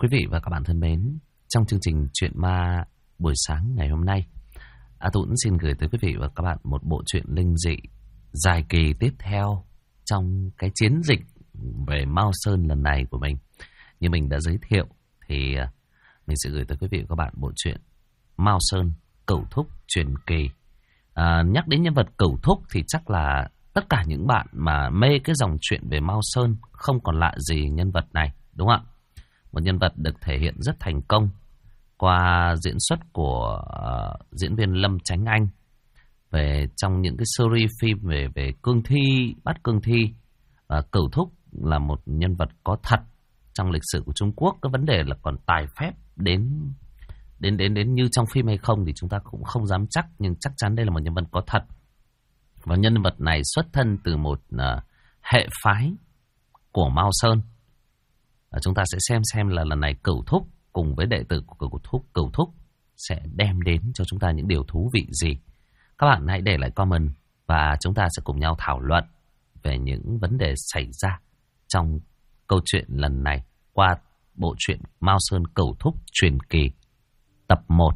Quý vị và các bạn thân mến, trong chương trình Chuyện Ma buổi sáng ngày hôm nay, Tuấn xin gửi tới quý vị và các bạn một bộ truyện linh dị dài kỳ tiếp theo trong cái chiến dịch về Mao Sơn lần này của mình. Như mình đã giới thiệu thì mình sẽ gửi tới quý vị và các bạn bộ truyện Mao Sơn Cẩu Thúc truyền kỳ. Nhắc đến nhân vật Cẩu Thúc thì chắc là tất cả những bạn mà mê cái dòng chuyện về Mao Sơn không còn lạ gì nhân vật này, đúng không ạ? Một nhân vật được thể hiện rất thành công qua diễn xuất của diễn viên Lâm Chánh Anh về trong những cái series phim về cương thi, bắt cương thi. Cẩu Thúc là một nhân vật có thật trong lịch sử của Trung Quốc. Cái vấn đề là còn tài phép đến như trong phim hay không thì chúng ta cũng không dám chắc, nhưng chắc chắn đây là một nhân vật có thật. Và nhân vật này xuất thân từ một hệ phái của Mao Sơn. Chúng ta sẽ xem là lần này Cẩu Thúc cùng với đệ tử của Cẩu Thúc sẽ đem đến cho chúng ta những điều thú vị gì. Các bạn hãy để lại comment và chúng ta sẽ cùng nhau thảo luận về những vấn đề xảy ra trong câu chuyện lần này qua bộ truyện Mao Sơn Cẩu Thúc truyền kỳ tập 1.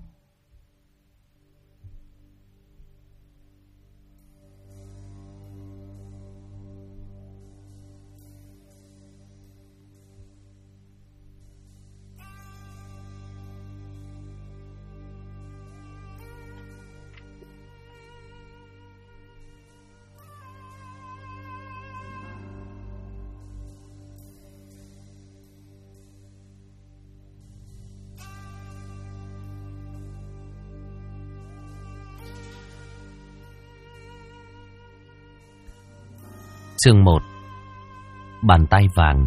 Chương 1. Bàn tay vàng.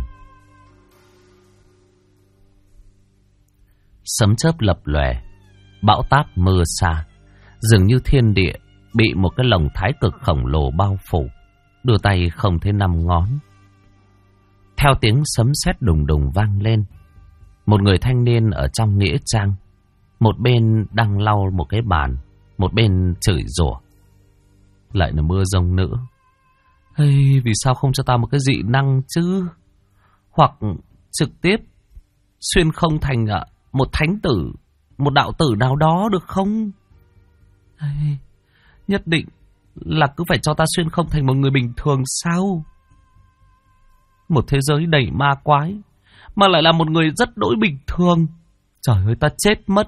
Sấm chớp lập lòe, bão táp mưa xa, dường như thiên địa bị một cái lồng thái cực khổng lồ bao phủ, đưa tay không thấy năm ngón. Theo tiếng sấm sét đùng đùng vang lên, một người thanh niên ở trong nghĩa trang, một bên đang lau một cái bàn, một bên chửi rủa. Lại là mưa rông nữa. Hey, vì sao không cho ta một cái dị năng chứ? Hoặc trực tiếp xuyên không thành một thánh tử, một đạo tử nào đó được không? Hey, nhất định là cứ phải cho ta xuyên không thành một người bình thường sao? Một thế giới đầy ma quái mà lại là một người rất đỗi bình thường. Trời ơi, ta chết mất.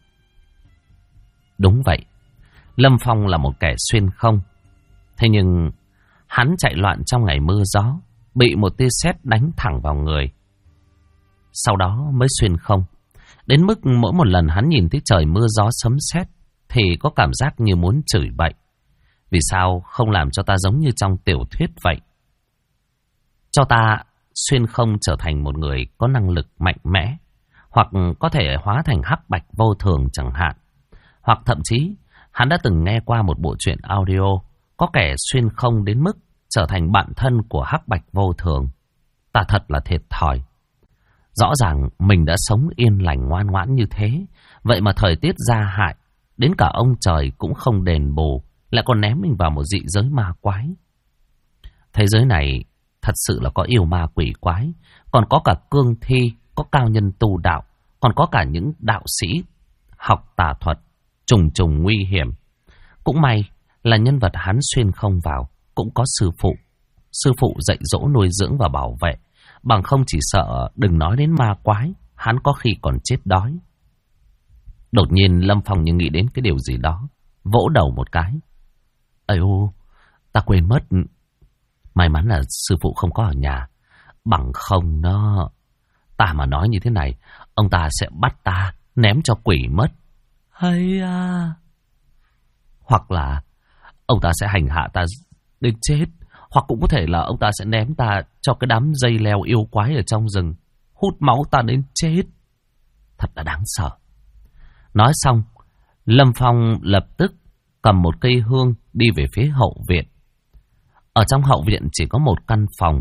Đúng vậy, Lâm Phong là một kẻ xuyên không. Thế nhưng hắn chạy loạn trong ngày mưa gió, bị một tia sét đánh thẳng vào người. Sau đó mới xuyên không. Đến mức mỗi một lần hắn nhìn thấy trời mưa gió sấm sét thì có cảm giác như muốn chửi bậy. Vì sao không làm cho ta giống như trong tiểu thuyết vậy? Cho ta xuyên không trở thành một người có năng lực mạnh mẽ, hoặc có thể hóa thành hắc bạch vô thường chẳng hạn. Hoặc thậm chí hắn đã từng nghe qua một bộ truyện audio có kẻ xuyên không đến mức trở thành bạn thân của hắc bạch vô thường. Ta thật là thiệt thòi. Rõ ràng mình đã sống yên lành ngoan ngoãn như thế, vậy mà thời tiết gia hại, đến cả ông trời cũng không đền bù, lại còn ném mình vào một dị giới ma quái. Thế giới này thật sự là có yêu ma quỷ quái, còn có cả cương thi, có cao nhân tu đạo, còn có cả những đạo sĩ học tà thuật, trùng trùng nguy hiểm. Cũng may là nhân vật hắn xuyên không vào cũng có sư phụ. Sư phụ dạy dỗ nuôi dưỡng và bảo vệ, bằng không chỉ sợ đừng nói đến ma quái, hắn có khi còn chết đói. Đột nhiên Lâm Phong như nghĩ đến cái điều gì đó, vỗ đầu một cái. Ây ô, ta quên mất. May mắn là sư phụ không có ở nhà, bằng không nó... Ta mà nói như thế này, ông ta sẽ bắt ta ném cho quỷ mất. Hay à... Hoặc là ông ta sẽ hành hạ ta đến chết, hoặc cũng có thể là ông ta sẽ ném ta cho cái đám dây leo yêu quái ở trong rừng, hút máu ta đến chết. Thật là đáng sợ. Nói xong, Lâm Phong lập tức cầm một cây hương đi về phía hậu viện. Ở trong hậu viện chỉ có một căn phòng.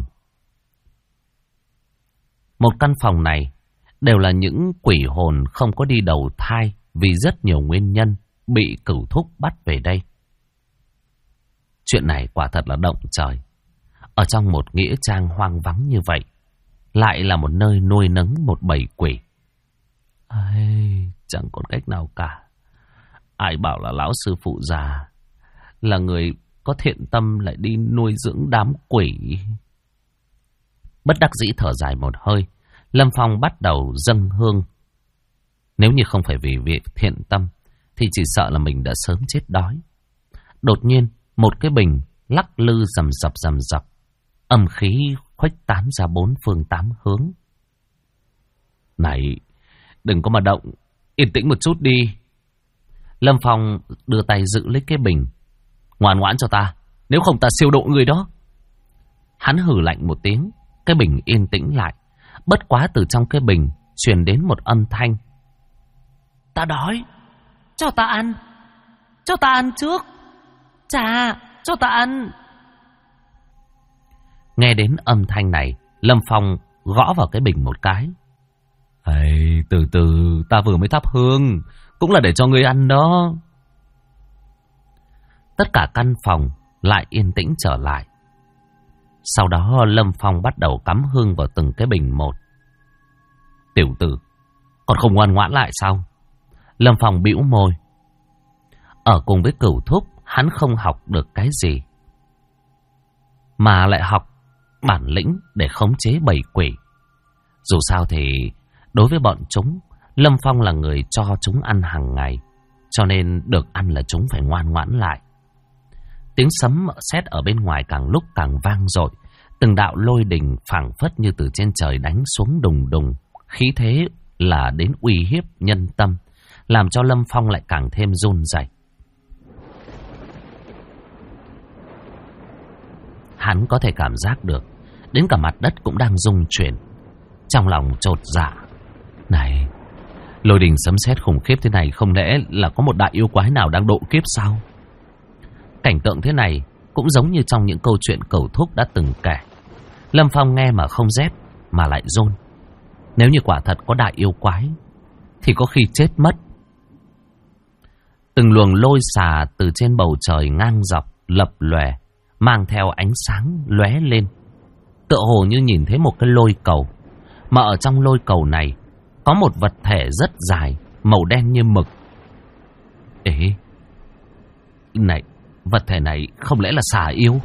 Một căn phòng này đều là những quỷ hồn không có đi đầu thai vì rất nhiều nguyên nhân bị Cẩu Thúc bắt về đây. Chuyện này quả thật là động trời. Ở trong một nghĩa trang hoang vắng như vậy, lại là một nơi nuôi nấng một bầy quỷ. Ai, chẳng còn cách nào cả. Ai bảo là lão sư phụ già là người có thiện tâm lại đi nuôi dưỡng đám quỷ. Bất đắc dĩ thở dài một hơi, Lâm Phong bắt đầu dâng hương. Nếu như không phải vì việc thiện tâm thì chỉ sợ là mình đã sớm chết đói. Đột nhiên một cái bình lắc lư rầm rập, âm khí khuếch tán ra bốn phương tám hướng. Này, đừng có mà động, yên tĩnh một chút đi. Lâm Phong đưa tay giữ lấy cái bình. Ngoan ngoãn cho ta, nếu không ta siêu độ người đó. Hắn hừ lạnh một tiếng, cái bình yên tĩnh lại. Bất quá từ trong cái bình truyền đến một âm thanh. Ta đói, cho ta ăn trước. Chà, cho ta ăn. Nghe đến âm thanh này, Lâm Phong gõ vào cái bình một cái. Ây, từ từ, ta vừa mới thắp hương, cũng là để cho ngươi ăn đó. Tất cả căn phòng lại yên tĩnh trở lại. Sau đó Lâm Phong bắt đầu cắm hương vào từng cái bình một. Tiểu tử, còn không ngoan ngoãn lại sao? Lâm Phong bĩu môi. Ở cùng với Cửu Thúc, hắn không học được cái gì, mà lại học bản lĩnh để khống chế bầy quỷ. Dù sao thì đối với bọn chúng, Lâm Phong là người cho chúng ăn hàng ngày, cho nên được ăn là chúng phải ngoan ngoãn lại. Tiếng sấm sét ở bên ngoài càng lúc càng vang dội, từng đạo lôi đình phảng phất như từ trên trời đánh xuống đùng đùng, khí thế là đến uy hiếp nhân tâm, làm cho Lâm Phong lại càng thêm run rẩy. Hắn có thể cảm giác được, đến cả mặt đất cũng đang rung chuyển. Trong lòng chột dạ. Này, lôi đình sấm sét khủng khiếp thế này, không lẽ là có một đại yêu quái nào đang độ kiếp sao? Cảnh tượng thế này cũng giống như trong những câu chuyện Cẩu Thúc đã từng kể. Lâm Phong nghe mà không rét, mà lại run. Nếu như quả thật có đại yêu quái thì có khi chết mất. Từng luồng lôi xà từ trên bầu trời ngang dọc lập lòe, mang theo ánh sáng lóe lên, tựa hồ như nhìn thấy một cái lôi cầu. Mà ở trong lôi cầu này có một vật thể rất dài, màu đen như mực. Ê, này, vật thể này không lẽ là xà yêu?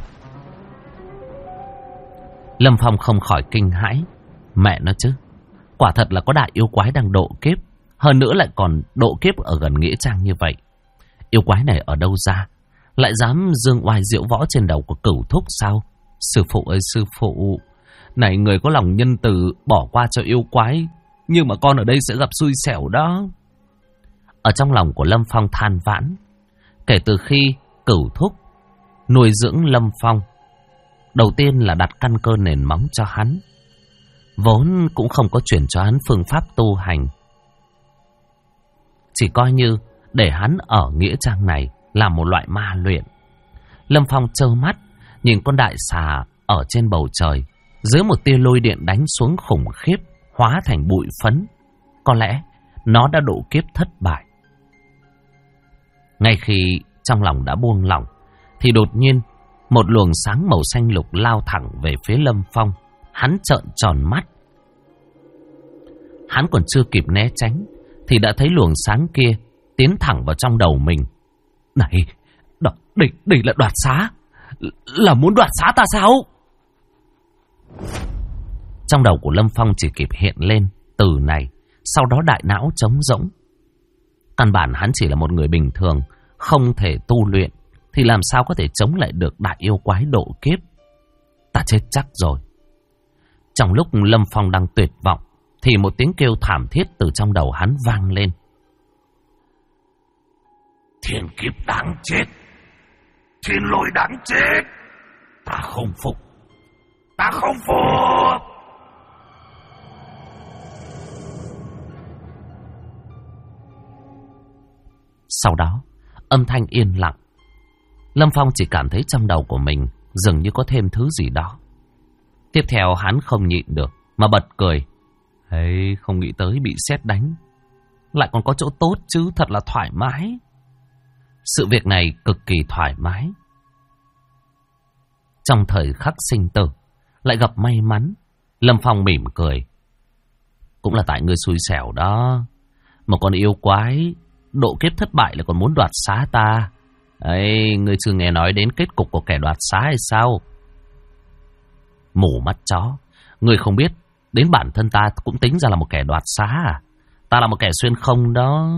Lâm Phong không khỏi kinh hãi. Mẹ nó chứ, quả thật là có đại yêu quái đang độ kiếp, hơn nữa lại còn độ kiếp ở gần nghĩa trang như vậy. Yêu quái này ở đâu ra, lại dám dương oai diễu võ trên đầu của Cửu Thúc sao? Sư phụ ơi sư phụ, này người có lòng nhân từ bỏ qua cho yêu quái, nhưng mà con ở đây sẽ gặp xui xẻo đó. Ở trong lòng của Lâm Phong than vãn. Kể từ khi Cửu Thúc nuôi dưỡng Lâm Phong, đầu tiên là đặt căn cơ nền móng cho hắn, vốn cũng không có truyền cho hắn phương pháp tu hành, chỉ coi như để hắn ở nghĩa trang này làm một loại ma luyện. Lâm Phong trơ mắt nhìn con đại xà ở trên bầu trời, dưới một tia lôi điện đánh xuống khủng khiếp, hóa thành bụi phấn. Có lẽ nó đã độ kiếp thất bại. Ngay khi trong lòng đã buông lỏng, thì đột nhiên một luồng sáng màu xanh lục lao thẳng về phía Lâm Phong. Hắn trợn tròn mắt. Hắn còn chưa kịp né tránh thì đã thấy luồng sáng kia tiến thẳng vào trong đầu mình. Này, đây là đoạt xá, là muốn đoạt xá ta sao? Trong đầu của Lâm Phong chỉ kịp hiện lên từ này, sau đó đại não trống rỗng. Căn bản hắn chỉ là một người bình thường, không thể tu luyện, thì làm sao có thể chống lại được đại yêu quái độ kiếp? Ta chết chắc rồi. Trong lúc Lâm Phong đang tuyệt vọng, thì một tiếng kêu thảm thiết từ trong đầu hắn vang lên. Thiên kiếp đáng chết, thiên lôi đáng chết, ta không phục, ta không phục. Sau đó, âm thanh yên lặng. Lâm Phong chỉ cảm thấy trong đầu của mình dường như có thêm thứ gì đó. Tiếp theo hắn không nhịn được mà bật cười. Hey, không nghĩ tới bị sét đánh lại còn có chỗ tốt chứ, thật là thoải mái. Sự việc này cực kỳ thoải mái. Trong thời khắc sinh tử lại gặp may mắn. Lâm Phong mỉm cười. Cũng là tại ngươi xui xẻo đó. Một con yêu quái độ kiếp thất bại là còn muốn đoạt xá ta. Ấy, ngươi chưa nghe nói đến kết cục của kẻ đoạt xá hay sao? Mù mắt chó, ngươi không biết đến bản thân ta cũng tính ra là một kẻ đoạt xá à? Ta là một kẻ xuyên không đó.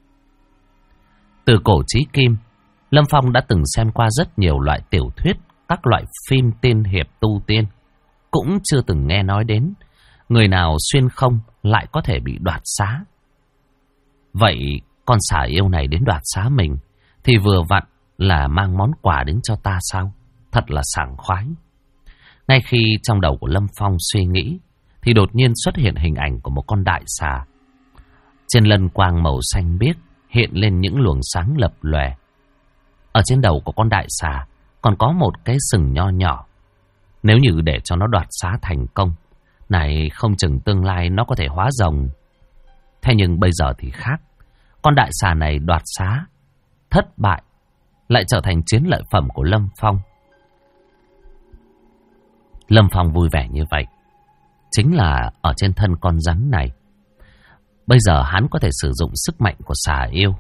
Từ cổ chí kim, Lâm Phong đã từng xem qua rất nhiều loại tiểu thuyết, các loại phim tiên hiệp tu tiên, cũng chưa từng nghe nói đến người nào xuyên không lại có thể bị đoạt xá. Vậy con xà yêu này đến đoạt xá mình thì vừa vặn là mang món quà đến cho ta sao? Thật là sảng khoái. Ngay khi trong đầu của Lâm Phong suy nghĩ thì đột nhiên xuất hiện hình ảnh của một con đại xà. Trên lân quang màu xanh biếc hiện lên những luồng sáng lập lòe. Ở trên đầu của con đại xà còn có một cái sừng nho nhỏ. Nếu như để cho nó đoạt xá thành công, này không chừng tương lai nó có thể hóa rồng. Thế nhưng bây giờ thì khác. Con đại xà này đoạt xá thất bại, lại trở thành chiến lợi phẩm của Lâm Phong. Lâm Phong vui vẻ như vậy chính là ở trên thân con rắn này. Bây giờ hắn có thể sử dụng sức mạnh của xà yêu.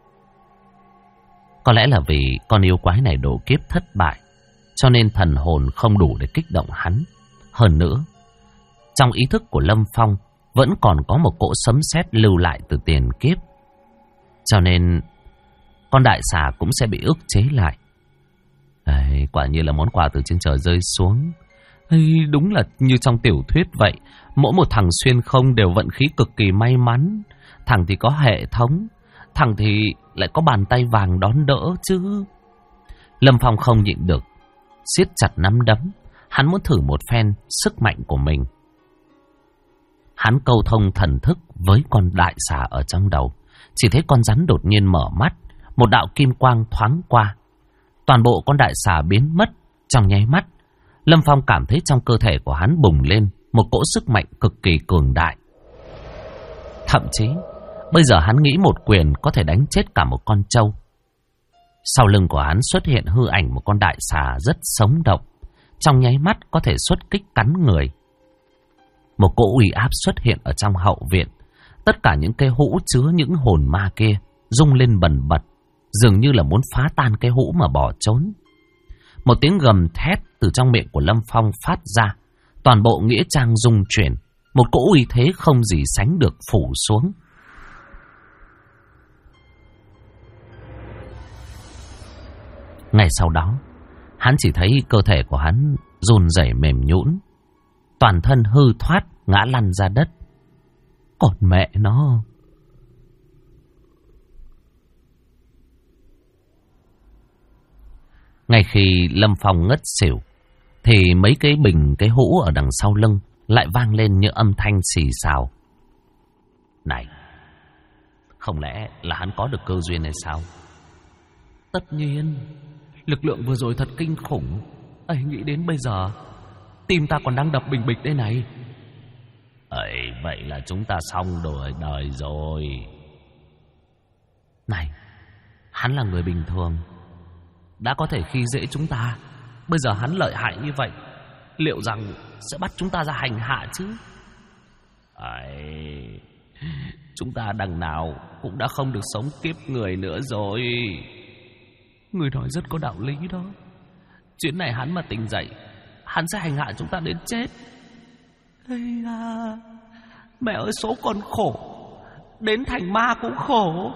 Có lẽ là vì con yêu quái này độ kiếp thất bại, cho nên thần hồn không đủ để kích động hắn. Hơn nữa, trong ý thức của Lâm Phong vẫn còn có một cỗ sấm sét lưu lại từ tiền kiếp. Cho nên con đại xà cũng sẽ bị ức chế lại. Đấy, quả như là món quà từ trên trời rơi xuống. Đúng là như trong tiểu thuyết vậy. Mỗi một thằng xuyên không đều vận khí cực kỳ may mắn. Thằng thì có hệ thống, thằng thì lại có bàn tay vàng đón đỡ chứ. Lâm Phong không nhịn được, siết chặt nắm đấm. Hắn muốn thử một phen sức mạnh của mình. Hắn câu thông thần thức với con đại xà ở trong đầu. Chỉ thấy con rắn đột nhiên mở mắt, một đạo kim quang thoáng qua. Toàn bộ con đại xà biến mất trong nháy mắt. Lâm Phong cảm thấy trong cơ thể của hắn bùng lên một cỗ sức mạnh cực kỳ cường đại. Thậm chí bây giờ hắn nghĩ một quyền có thể đánh chết cả một con trâu. Sau lưng của hắn xuất hiện hư ảnh một con đại xà rất sống động, trong nháy mắt có thể xuất kích cắn người. Một cỗ uy áp xuất hiện ở trong hậu viện. Tất cả những cái hũ chứa những hồn ma kia rung lên bần bật, dường như là muốn phá tan cái hũ mà bỏ trốn. Một tiếng gầm thét từ trong miệng của Lâm Phong phát ra. Toàn bộ nghĩa trang rung chuyển. Một cỗ uy thế không gì sánh được phủ xuống. Ngay sau đó, hắn chỉ thấy cơ thể của hắn run rẩy mềm nhũn, toàn thân hư thoát ngã lăn ra đất. Còn mẹ nó! Ngay khi Lâm Phong ngất xỉu, thì mấy cái bình cái hũ ở đằng sau lưng lại vang lên những âm thanh xì xào. Này, không lẽ là hắn có được cơ duyên hay sao? Tất nhiên, lực lượng vừa rồi thật kinh khủng. Ấy, nghĩ đến bây giờ tim ta còn đang đập bình bịch đây này. Ấy, vậy là chúng ta xong đời rồi. Này, hắn là người bình thường, đã có thể khi dễ chúng ta. Bây giờ hắn lợi hại như vậy, liệu rằng sẽ bắt chúng ta ra hành hạ chứ? Ấy, chúng ta đằng nào cũng đã không được sống kiếp người nữa rồi. Người nói rất có đạo lý đó. Chuyến này hắn mà tỉnh dậy, hắn sẽ hành hạ chúng ta đến chết. Ây da, mẹ ơi, số còn khổ, đến thành ma cũng khổ.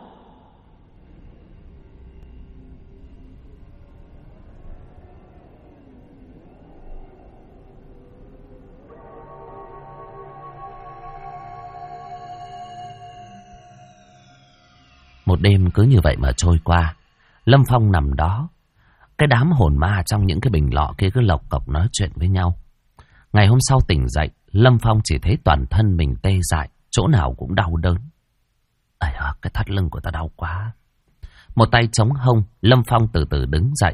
Một đêm cứ như vậy mà trôi qua. Lâm Phong nằm đó, cái đám hồn ma trong những cái bình lọ kia cứ lộc cộc nói chuyện với nhau. Ngày hôm sau tỉnh dậy, Lâm Phong chỉ thấy toàn thân mình tê dại, chỗ nào cũng đau đớn. Ây à, cái thắt lưng của ta đau quá. Một tay chống hông, Lâm Phong từ từ đứng dậy.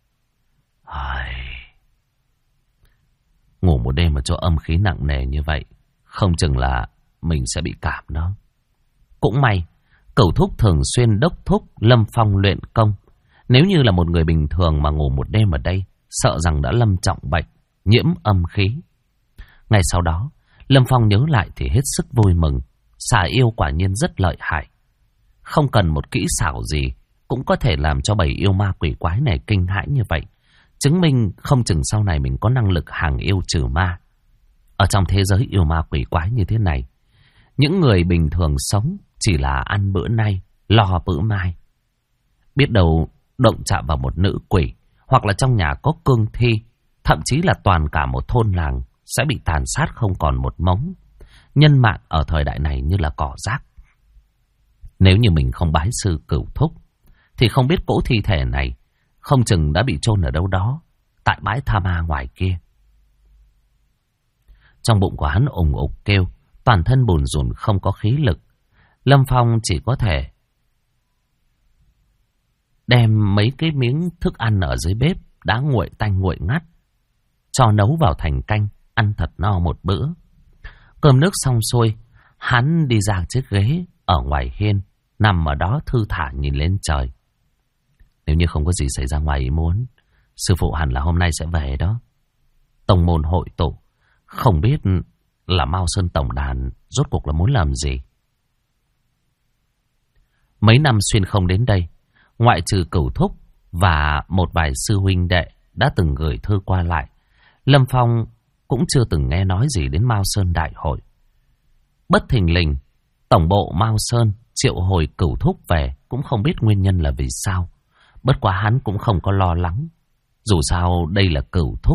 Ngủ một đêm ở chỗ âm khí nặng nề như vậy, không chừng là mình sẽ bị cảm đó. Cũng may, Cửu thúc thường xuyên đốc thúc Lâm Phong luyện công. Nếu như là một người bình thường mà ngủ một đêm ở đây, sợ rằng đã lâm trọng bệnh, nhiễm âm khí. Ngay sau đó, Lâm Phong nhớ lại thì hết sức vui mừng. Xà yêu quả nhiên rất lợi hại. Không cần một kỹ xảo gì cũng có thể làm cho bầy yêu ma quỷ quái này kinh hãi như vậy. Chứng minh không chừng sau này mình có năng lực hàng yêu trừ ma. Ở trong thế giới yêu ma quỷ quái như thế này, những người bình thường sống chỉ là ăn bữa nay, lo bữa mai. Biết đâu động chạm vào một nữ quỷ, hoặc là trong nhà có cương thi, thậm chí là toàn cả một thôn làng sẽ bị tàn sát không còn một mống. Nhân mạng ở thời đại này như là cỏ rác. Nếu như mình không bái sư Cửu Thúc, thì không biết cỗ thi thể này không chừng đã bị chôn ở đâu đó, tại bãi tha ma ngoài kia. Trong bụng của hắn ủng ục kêu, toàn thân bùn rùn không có khí lực. Lâm Phong chỉ có thể đem mấy cái miếng thức ăn ở dưới bếp đã nguội tanh nguội ngắt, cho nấu vào thành canh, ăn thật no một bữa. Cơm nước xong xuôi, hắn đi ra chiếc ghế ở ngoài hiên, nằm ở đó thư thả nhìn lên trời. Nếu như không có gì xảy ra ngoài ý muốn, sư phụ hẳn là hôm nay sẽ về đó. Tông môn hội tụ, không biết là Mao Sơn tổng đàn rốt cuộc là muốn làm gì. Mấy năm xuyên không đến đây, ngoại trừ Cửu Thúc và một vài sư huynh đệ đã từng gửi thư qua lại, Lâm Phong cũng chưa từng nghe nói gì đến Mao Sơn đại hội. Bất thình lình, tổng bộ Mao Sơn triệu hồi Cửu Thúc về, cũng không biết nguyên nhân là vì sao. Bất quá hắn cũng không có lo lắng. Dù sao đây là Cửu Thúc,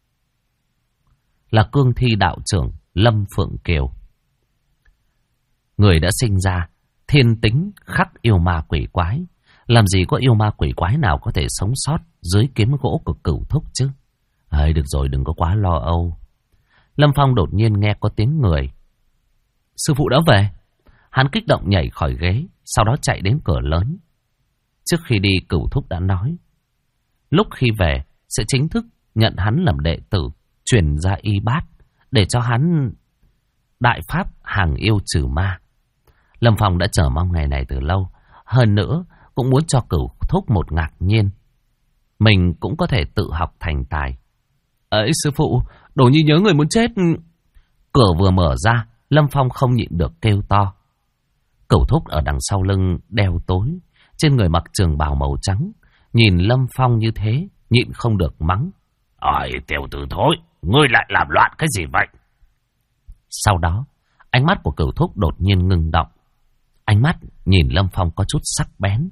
là cương thi đạo trưởng Lâm Phượng Kiều. Người đã sinh ra thiên tính khắc yêu ma quỷ quái. Làm gì có yêu ma quỷ quái nào có thể sống sót dưới kiếm gỗ của Cửu Thúc chứ. Được rồi, đừng có quá lo âu. Lâm Phong đột nhiên nghe có tiếng người. Sư phụ đã về. Hắn kích động nhảy khỏi ghế, sau đó chạy đến cửa lớn. Trước khi đi, Cửu Thúc đã nói lúc khi về sẽ chính thức nhận hắn làm đệ tử, truyền ra y bát, để cho hắn đại pháp hàng yêu trừ ma. Lâm Phong đã chờ mong ngày này từ lâu. Hơn nữa cũng muốn cho Cửu Thúc một ngạc nhiên. Mình cũng có thể tự học thành tài. Ấy sư phụ, đồ nhi nhớ người muốn chết. Cửa vừa mở ra, Lâm Phong không nhịn được kêu to. Cửu Thúc ở đằng sau lưng đeo tối, trên người mặc trường bào màu trắng, nhìn Lâm Phong như thế, nhịn không được mắng. Tiểu tử thối, ngươi lại làm loạn cái gì vậy? Sau đó, ánh mắt của Cửu Thúc đột nhiên ngưng động. Ánh mắt nhìn Lâm Phong có chút sắc bén.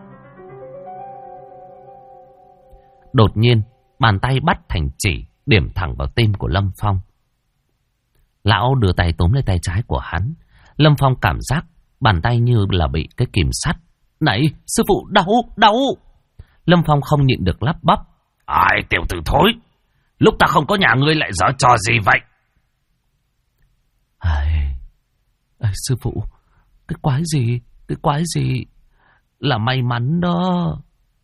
Đột nhiên, bàn tay bắt thành chỉ, điểm thẳng vào tim của Lâm Phong. Lão đưa tay túm lấy tay trái của hắn. Lâm Phong cảm giác bàn tay như là bị cái kìm sắt. Này, sư phụ, đau, đau. Lâm Phong không nhịn được lắp bắp. Tiểu tử thối, lúc ta không có nhà ngươi lại giở trò gì vậy? Sư phụ, cái quái gì là may mắn đó.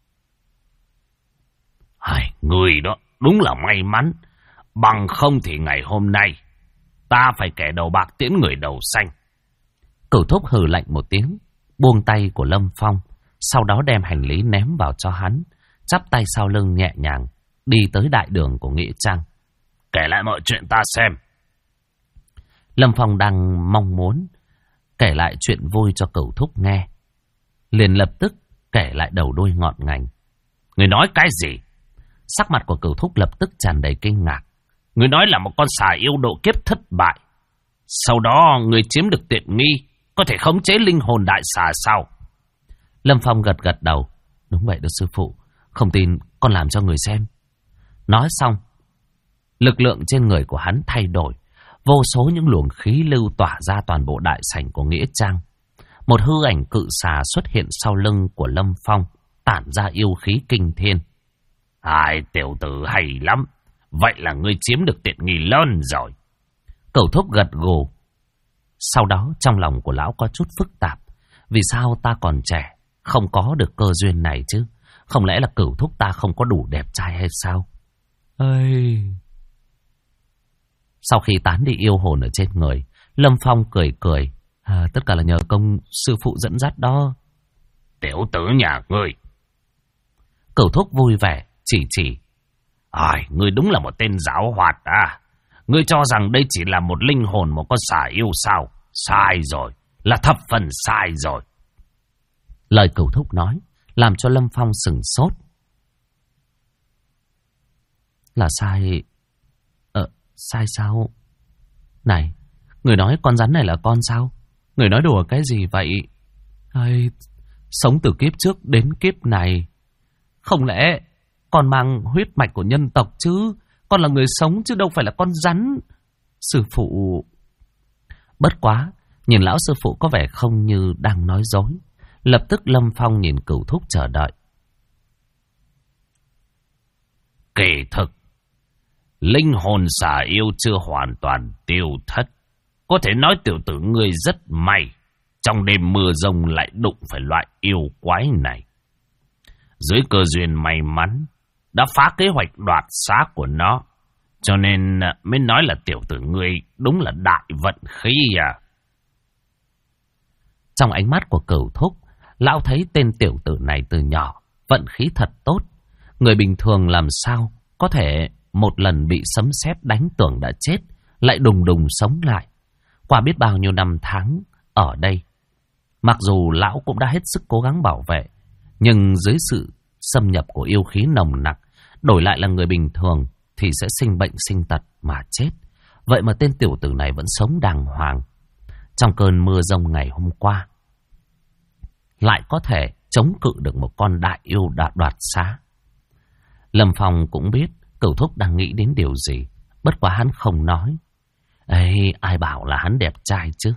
Ngươi đó đúng là may mắn. Bằng không thì ngày hôm nay ta phải kẻ đầu bạc tiễn người đầu xanh. Cửu Thúc hừ lạnh một tiếng, buông tay của Lâm Phong, sau đó đem hành lý ném vào cho hắn, chắp tay sau lưng nhẹ nhàng đi tới đại đường của Nghĩa Trang. Kể lại mọi chuyện ta xem. Lâm Phong đang mong muốn kể lại chuyện vui cho Cửu Thúc nghe, liền lập tức kể lại đầu đuôi ngọn ngành. Người nói cái gì? Sắc mặt của Cửu Thúc lập tức tràn đầy kinh ngạc. Người nói là một con xà yêu độ kiếp thất bại, sau đó người chiếm được tiện nghi, có thể khống chế linh hồn đại xà sao? Lâm Phong gật gật đầu. Đúng vậy đó sư phụ, không tin con làm cho người xem. Nói xong, lực lượng trên người của hắn thay đổi. Vô số những luồng khí lưu tỏa ra toàn bộ đại sảnh của Nghĩa Trang. Một hư ảnh cự xà xuất hiện sau lưng của Lâm Phong, tản ra yêu khí kinh thiên. Tiểu tử hay lắm. Vậy là ngươi chiếm được tiện nghi lớn rồi. Cửu Thúc gật gù. Sau đó trong lòng của lão có chút phức tạp. Vì sao ta còn trẻ, không có được cơ duyên này chứ? Không lẽ là Cửu Thúc ta không có đủ đẹp trai hay sao? Sau khi tán đi yêu hồn ở trên người, Lâm Phong cười cười. Tất cả là nhờ công sư phụ dẫn dắt đó. Tiểu tử nhà ngươi. Cửu Thúc vui vẻ chỉ. Ngươi đúng là một tên giáo hoạt à. Ngươi cho rằng đây chỉ là một linh hồn một con xà yêu sao? Sai rồi, là thập phần sai rồi. Lời Cửu Thúc nói làm cho Lâm Phong sửng sốt. Là sai... sai sao? Này, người nói con rắn này là con sao? Người nói đùa cái gì vậy? Hay... sống từ kiếp trước đến kiếp này. Không lẽ con mang huyết mạch của nhân tộc chứ? Con là người sống chứ đâu phải là con rắn. Sư phụ... Bất quá, nhìn lão sư phụ có vẻ không như đang nói dối. Lập tức Lâm Phong nhìn Cửu Thúc chờ đợi. Kỳ thực, linh hồn xà yêu chưa hoàn toàn tiêu thất. Có thể nói tiểu tử ngươi rất may, trong đêm mưa rông lại đụng phải loại yêu quái này. Dưới cơ duyên may mắn, đã phá kế hoạch đoạt xác của nó. Cho nên mới nói là tiểu tử ngươi đúng là đại vận khí à. Trong ánh mắt của Cửu Thúc, lão thấy tên tiểu tử này từ nhỏ vận khí thật tốt. Người bình thường làm sao có thể một lần bị sấm sét đánh tưởng đã chết, lại đùng đùng sống lại. Qua biết bao nhiêu năm tháng ở đây, mặc dù lão cũng đã hết sức cố gắng bảo vệ, nhưng dưới sự xâm nhập của yêu khí nồng nặc, đổi lại là người bình thường thì sẽ sinh bệnh sinh tật mà chết. Vậy mà tên tiểu tử này vẫn sống đàng hoàng. Trong cơn mưa rông ngày hôm qua, lại có thể chống cự được một con đại yêu đoạt xá. Lâm Phong cũng biết Cửu Thúc đang nghĩ đến điều gì, bất quá hắn không nói. Ê, ai bảo là hắn đẹp trai chứ.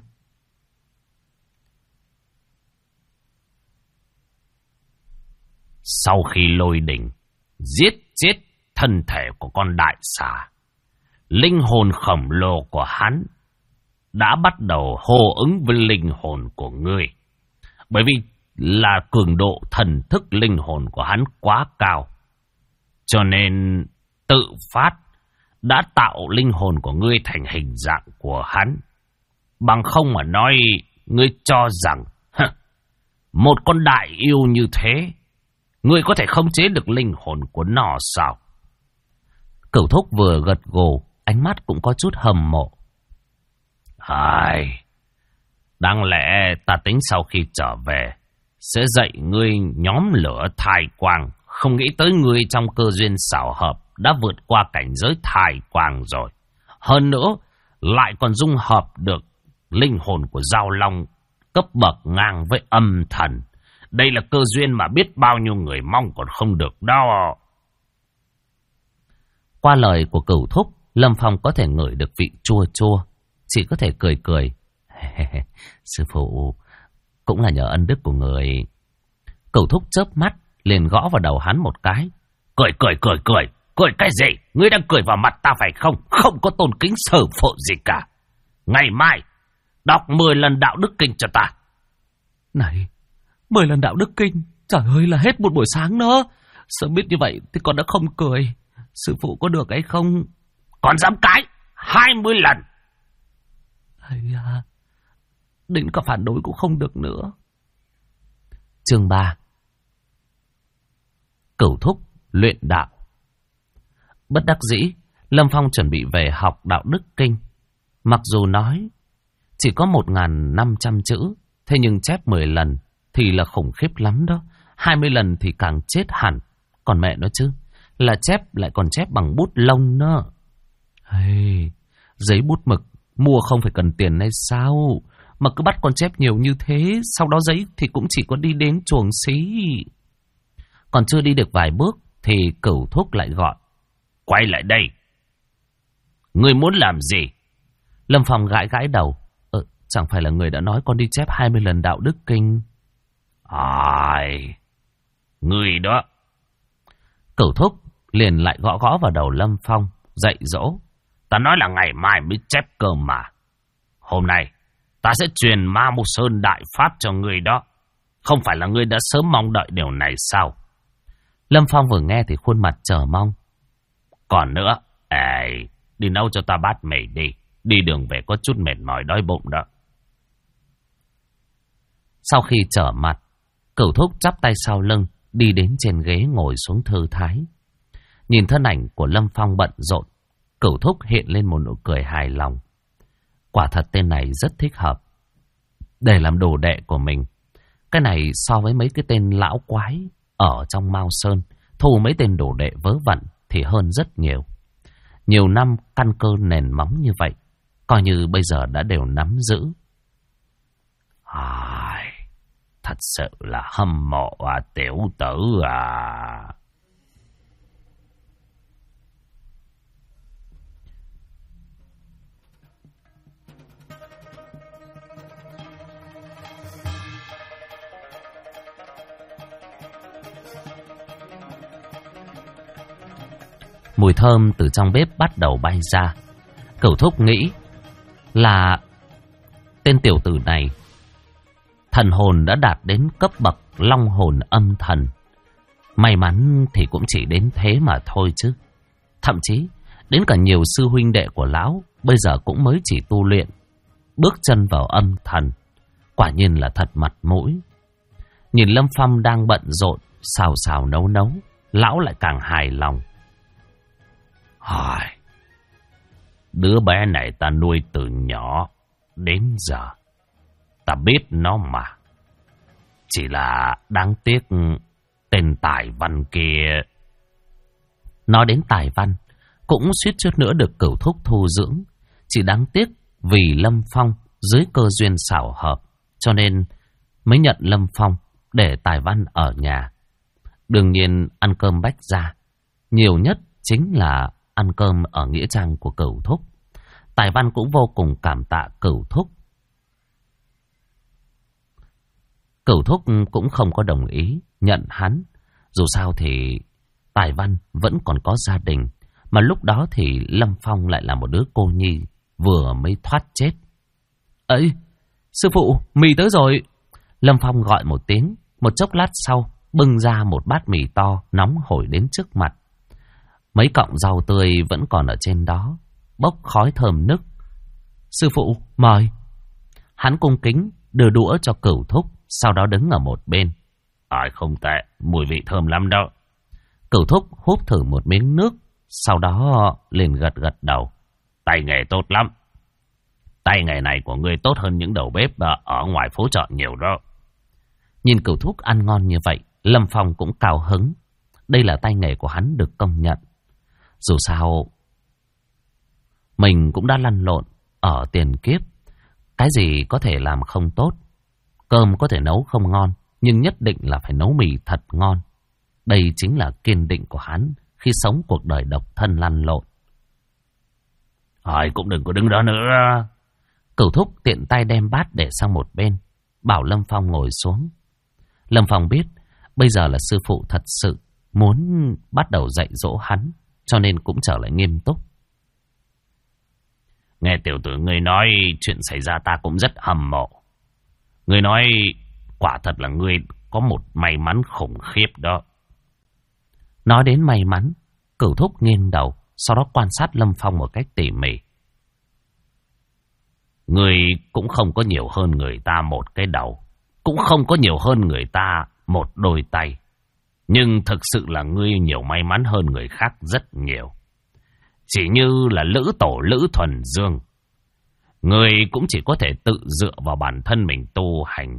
Sau khi lôi đỉnh giết chết thân thể của con đại xà, linh hồn khổng lồ của hắn đã bắt đầu hô ứng với linh hồn của ngươi. Bởi vì là cường độ thần thức linh hồn của hắn quá cao, cho nên tự phát đã tạo linh hồn của ngươi thành hình dạng của hắn. Bằng không mà nói, ngươi cho rằng một con đại yêu như thế, ngươi có thể khống chế được linh hồn của nó sao? Cửu Thúc vừa gật gù, ánh mắt cũng có chút hâm mộ. Đáng lẽ ta tính sau khi trở về sẽ dạy ngươi nhóm lửa thai quang. Không nghĩ tới ngươi trong cơ duyên xảo hợp đã vượt qua cảnh giới thai quang rồi. Hơn nữa, lại còn dung hợp được linh hồn của Giao Long cấp bậc ngang với âm thần. Đây là cơ duyên mà biết bao nhiêu người mong còn không được đó. Qua lời của Cửu Thúc, Lâm Phong có thể ngửi được vị chua chua, chỉ có thể cười cười. Sư phụ, cũng là nhờ ân đức của người. Cửu Thúc chớp mắt, liền gõ vào đầu hắn một cái. Cười cái gì? Ngươi đang cười vào mặt ta phải không? Không có tôn kính sở phụ gì cả. Ngày mai, đọc 10 lần đạo đức kinh cho ta. Này, 10 lần đạo đức kinh? Trời ơi, là hết một buổi sáng nữa. Sớm biết như vậy thì con đã không cười. Sư phụ có được hay không? Còn dám cái 20 lần. Đến cả phản đối cũng không được nữa. Chương 3. Cửu Thúc luyện đạo. Bất đắc dĩ, Lâm Phong chuẩn bị về học đạo đức kinh. Mặc dù nói chỉ có 1.500 chữ, thế nhưng chép 10 lần thì là khủng khiếp lắm đó. 20 lần thì càng chết hẳn. Còn mẹ nó chứ, là chép lại còn chép bằng bút lông nữa. Giấy bút mực mua không phải cần tiền hay sao? Mà cứ bắt con chép nhiều như thế, sau đó giấy thì cũng chỉ có đi đến chuồng xí. Còn chưa đi được vài bước thì Cửu Thúc lại gọi. Quay lại đây. Ngươi muốn làm gì? Lâm Phong gãi gãi đầu. Chẳng phải là người đã nói con đi chép 20 lần đạo đức kinh? Ngươi đó. Cửu Thúc liền lại gõ gõ vào đầu Lâm Phong, dạy dỗ. Ta nói là ngày mai mới chép cơ mà. Hôm nay ta sẽ truyền Ma Mục Sơn đại pháp cho ngươi đó. Không phải là ngươi đã sớm mong đợi điều này sao? Lâm Phong vừa nghe thì khuôn mặt chờ mong. Còn nữa, đi nấu cho ta bát mì đi. Đi đường về có chút mệt mỏi đói bụng đó. Sau khi trở mặt, Cửu Thúc chắp tay sau lưng, đi đến trên ghế ngồi xuống thư thái. Nhìn thân ảnh của Lâm Phong bận rộn, Cửu Thúc hiện lên một nụ cười hài lòng. Quả thật tên này rất thích hợp để làm đồ đệ của mình. Cái này so với mấy cái tên lão quái ở trong Mao Sơn, thu mấy tên đồ đệ vớ vẩn thì hơn rất nhiều. Nhiều năm căn cơ nền móng như vậy, coi như bây giờ đã đều nắm giữ. Thật sự là hâm mộ tiểu tử à. Mùi thơm từ trong bếp bắt đầu bay ra. Cửu Thúc nghĩ là tên tiểu tử này thần hồn đã đạt đến cấp bậc long hồn âm thần. May mắn thì cũng chỉ đến thế mà thôi chứ. Thậm chí đến cả nhiều sư huynh đệ của lão bây giờ cũng mới chỉ tu luyện, bước chân vào âm thần. Quả nhiên là thật mặt mũi. Nhìn Lâm Phong đang bận rộn xào xào nấu nấu, lão lại càng hài lòng. Đứa bé này ta nuôi từ nhỏ đến giờ, ta biết nó mà. Chỉ là đáng tiếc tên Tài Văn kia. Nói đến Tài Văn, cũng suýt chút nữa được Cửu Thúc thu dưỡng. Chỉ đáng tiếc vì Lâm Phong dưới cơ duyên xảo hợp, cho nên mới nhận Lâm Phong để Tài Văn ở nhà. Đương nhiên ăn cơm bách gia, nhiều nhất chính là ăn cơm ở nghĩa trang của Cửu Thúc. Tài Văn cũng vô cùng cảm tạ Cửu Thúc. Cửu Thúc cũng không có đồng ý nhận hắn. Dù sao thì Tài Văn vẫn còn có gia đình, mà lúc đó thì Lâm Phong lại là một đứa cô nhi vừa mới thoát chết. Ấy, sư phụ, mì tới rồi. Lâm Phong gọi một tiếng. Một chốc lát sau, bưng ra một bát mì to nóng hổi đến trước mặt. Mấy cọng rau tươi vẫn còn ở trên đó, bốc khói thơm nức. Sư phụ, mời. Hắn cung kính đưa đũa cho Cửu Thúc, sau đó đứng ở một bên. Không tệ, mùi vị thơm lắm đó. Cửu Thúc húp thử một miếng nước, sau đó liền gật gật đầu. Tay nghề tốt lắm. Tay nghề này của ngươi tốt hơn những đầu bếp ở ngoài phố chợ nhiều đó. Nhìn Cửu Thúc ăn ngon như vậy, Lâm Phong cũng cao hứng. Đây là tay nghề của hắn được công nhận. Dù sao, mình cũng đã lăn lộn ở tiền kiếp. Cái gì có thể làm không tốt. Cơm có thể nấu không ngon, nhưng nhất định là phải nấu mì thật ngon. Đây chính là kiên định của hắn khi sống cuộc đời độc thân lăn lộn. Cũng đừng có đứng đó nữa. Cửu Thúc tiện tay đem bát để sang một bên, bảo Lâm Phong ngồi xuống. Lâm Phong biết bây giờ là sư phụ thật sự muốn bắt đầu dạy dỗ hắn, cho nên cũng trở lại nghiêm túc. Nghe tiểu tử ngươi nói chuyện xảy ra ta cũng rất hâm mộ. Ngươi nói quả thật là ngươi có một may mắn khủng khiếp đó. Nói đến may mắn, Cửu Thúc nghiêng đầu, sau đó quan sát Lâm Phong một cách tỉ mỉ. Ngươi cũng không có nhiều hơn người ta một cái đầu, cũng không có nhiều hơn người ta một đôi tay. Nhưng thực sự là ngươi nhiều may mắn hơn người khác rất nhiều. Chỉ như là Lữ Tổ Lữ Thuần Dương, ngươi cũng chỉ có thể tự dựa vào bản thân mình tu hành.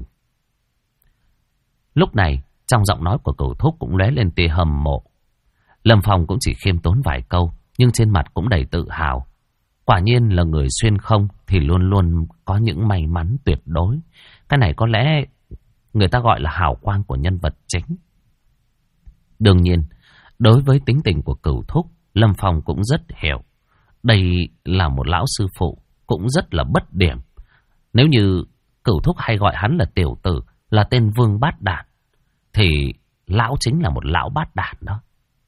Lúc này, trong giọng nói của Cửu Thúc cũng lóe lên tia hâm mộ. Lâm Phong cũng chỉ khiêm tốn vài câu, nhưng trên mặt cũng đầy tự hào. Quả nhiên là người xuyên không thì luôn luôn có những may mắn tuyệt đối. Cái này có lẽ người ta gọi là hào quang của nhân vật chính. Đương nhiên, đối với tính tình của Cửu Thúc, Lâm Phong cũng rất hiểu. Đây là một lão sư phụ, cũng rất là bất điểm. Nếu như Cửu Thúc hay gọi hắn là tiểu tử, là tên vương bát đản, thì lão chính là một lão bát đản đó.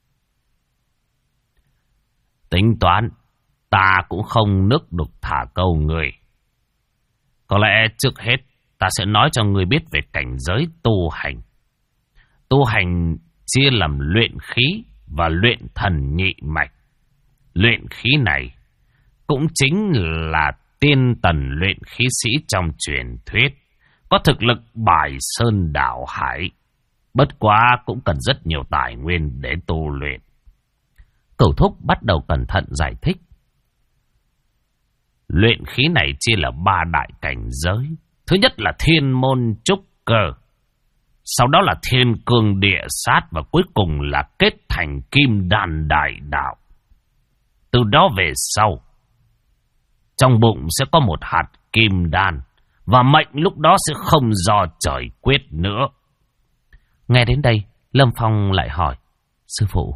Tính toán, ta cũng không nước đục thả câu người. Có lẽ trước hết, ta sẽ nói cho người biết về cảnh giới tu hành. Tu hành chia làm luyện khí và luyện thần nhị mạch. Luyện khí này cũng chính là tiên tần luyện khí sĩ trong truyền thuyết, có thực lực bài sơn đảo hải. Bất quá cũng cần rất nhiều tài nguyên để tu luyện. Cửu Thúc bắt đầu cẩn thận giải thích. Luyện khí này chia là 3 đại cảnh giới. Thứ nhất là thiên môn trúc cơ, sau đó là thiên cương địa sát, và cuối cùng là kết thành kim đan đại đạo. Từ đó về sau, trong bụng sẽ có một hạt kim đan, và mệnh lúc đó sẽ không do trời quyết nữa. Nghe đến đây, Lâm Phong lại hỏi, sư phụ,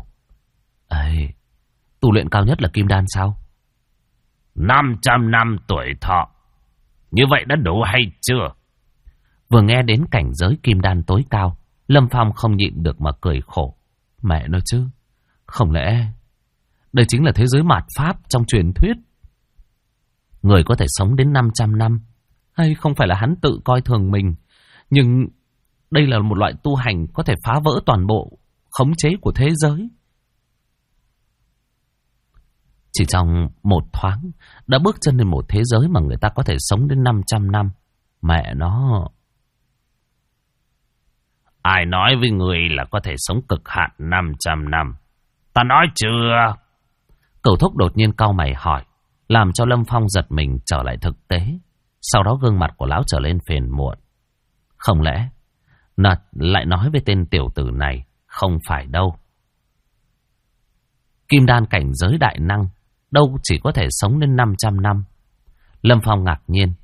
tu luyện cao nhất là kim đan sao? 500 năm tuổi thọ, như vậy đã đủ hay chưa? Vừa nghe đến cảnh giới kim đan tối cao, Lâm Phong không nhịn được mà cười khổ. Mẹ nói chứ, không lẽ đây chính là thế giới mạt pháp trong truyền thuyết? Người có thể sống đến 500 năm, hay không phải là hắn tự coi thường mình, nhưng đây là một loại tu hành có thể phá vỡ toàn bộ khống chế của thế giới. Chỉ trong một thoáng đã bước chân lên một thế giới mà người ta có thể sống đến 500 năm. Mẹ nó... Ai nói với người là có thể sống cực hạn 500 năm? Ta nói chưa? Cửu Thúc đột nhiên cau mày hỏi, làm cho Lâm Phong giật mình trở lại thực tế. Sau đó gương mặt của lão trở lên phiền muộn. Không lẽ Nật lại nói với tên tiểu tử này? Không phải đâu. Kim đan cảnh giới đại năng đâu chỉ có thể sống đến 500 năm. Lâm Phong ngạc nhiên.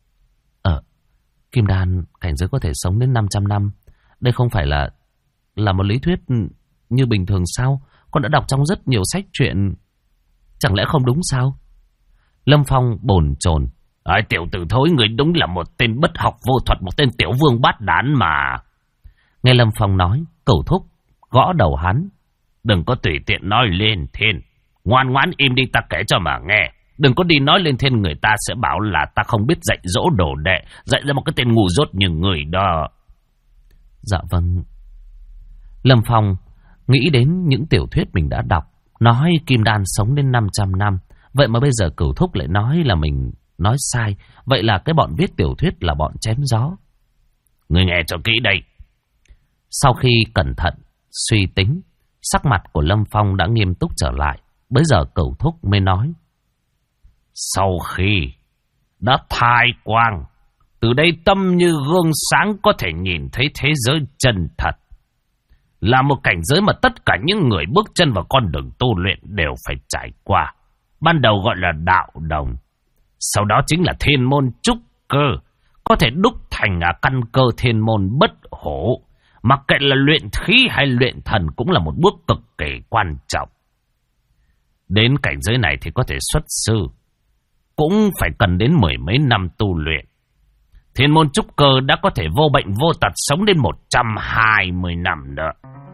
Kim đan cảnh giới có thể sống đến 500 năm. Đây không phải là một lý thuyết như bình thường sao? Con đã đọc trong rất nhiều sách truyện. Chẳng lẽ không đúng sao? Lâm Phong bồn chồn. Tiểu tử thối, người đúng là một tên bất học vô thuật, một tên tiểu vương bát đán mà. Nghe Lâm Phong nói, Cửu Thúc gõ đầu hắn. Đừng có tùy tiện nói lên thiên. Ngoan ngoãn im đi, ta kể cho mà nghe. Đừng có đi nói lên thiên, người ta sẽ bảo là ta không biết dạy dỗ đồ đệ, dạy ra một cái tên ngu dốt như người đó. Dạ vâng. Lâm Phong nghĩ đến những tiểu thuyết mình đã đọc, nói kim đan sống đến 500 năm. Vậy mà bây giờ Cửu Thúc lại nói là mình nói sai. Vậy là cái bọn viết tiểu thuyết là bọn chém gió. Người nghe cho kỹ đây. Sau khi cẩn thận suy tính, sắc mặt của Lâm Phong đã nghiêm túc trở lại. Bây giờ Cửu Thúc mới nói. Sau khi đã thai quang, từ đây tâm như gương sáng, có thể nhìn thấy thế giới chân thật. Là một cảnh giới mà tất cả những người bước chân vào con đường tu luyện đều phải trải qua. Ban đầu gọi là đạo đồng, sau đó chính là thiên môn trúc cơ, có thể đúc thành căn cơ thiên môn bất hổ. Mặc kệ là luyện khí hay luyện thần cũng là một bước cực kỳ quan trọng. Đến cảnh giới này thì có thể xuất sư, cũng phải cần đến 10 mấy năm tu luyện. Thiên môn trúc cơ đã có thể vô bệnh vô tật sống đến 120 năm nữa.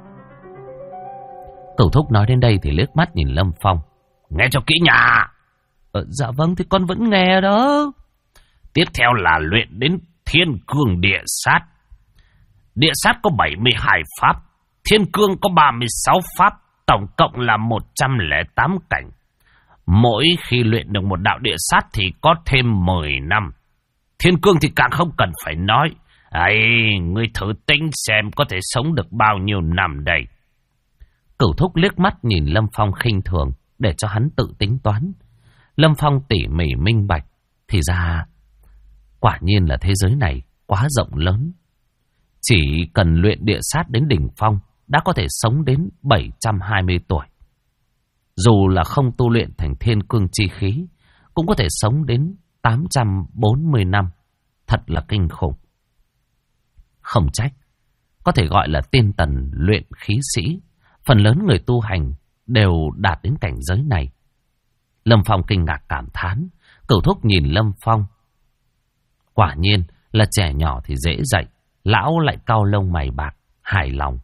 Cửu Thúc nói đến đây thì liếc mắt nhìn Lâm Phong. Nghe cho kỹ nha. Dạ vâng, thì con vẫn nghe đó. Tiếp theo là luyện đến thiên cương địa sát. Địa sát có 72 pháp, thiên cương có 36 pháp, tổng cộng là 108 cảnh. Mỗi khi luyện được một đạo địa sát thì có thêm 10 năm. Thiên cương thì càng không cần phải nói. Ngươi thử tính xem có thể sống được bao nhiêu năm đây. Cửu Thúc liếc mắt nhìn Lâm Phong khinh thường, để cho hắn tự tính toán. Lâm Phong tỉ mỉ minh bạch, thì ra quả nhiên là thế giới này quá rộng lớn. Chỉ cần luyện địa sát đến đỉnh phong đã có thể sống đến 720 tuổi. Dù là không tu luyện thành thiên cương chi khí, cũng có thể sống đến 840 năm. Thật là kinh khủng. Không trách có thể gọi là tiên tần luyện khí sĩ. Phần lớn người tu hành đều đạt đến cảnh giới này. Lâm Phong kinh ngạc cảm thán. Cửu Thúc nhìn Lâm Phong. Quả nhiên là trẻ nhỏ thì dễ dạy. Lão lại cau lông mày bạc, hài lòng.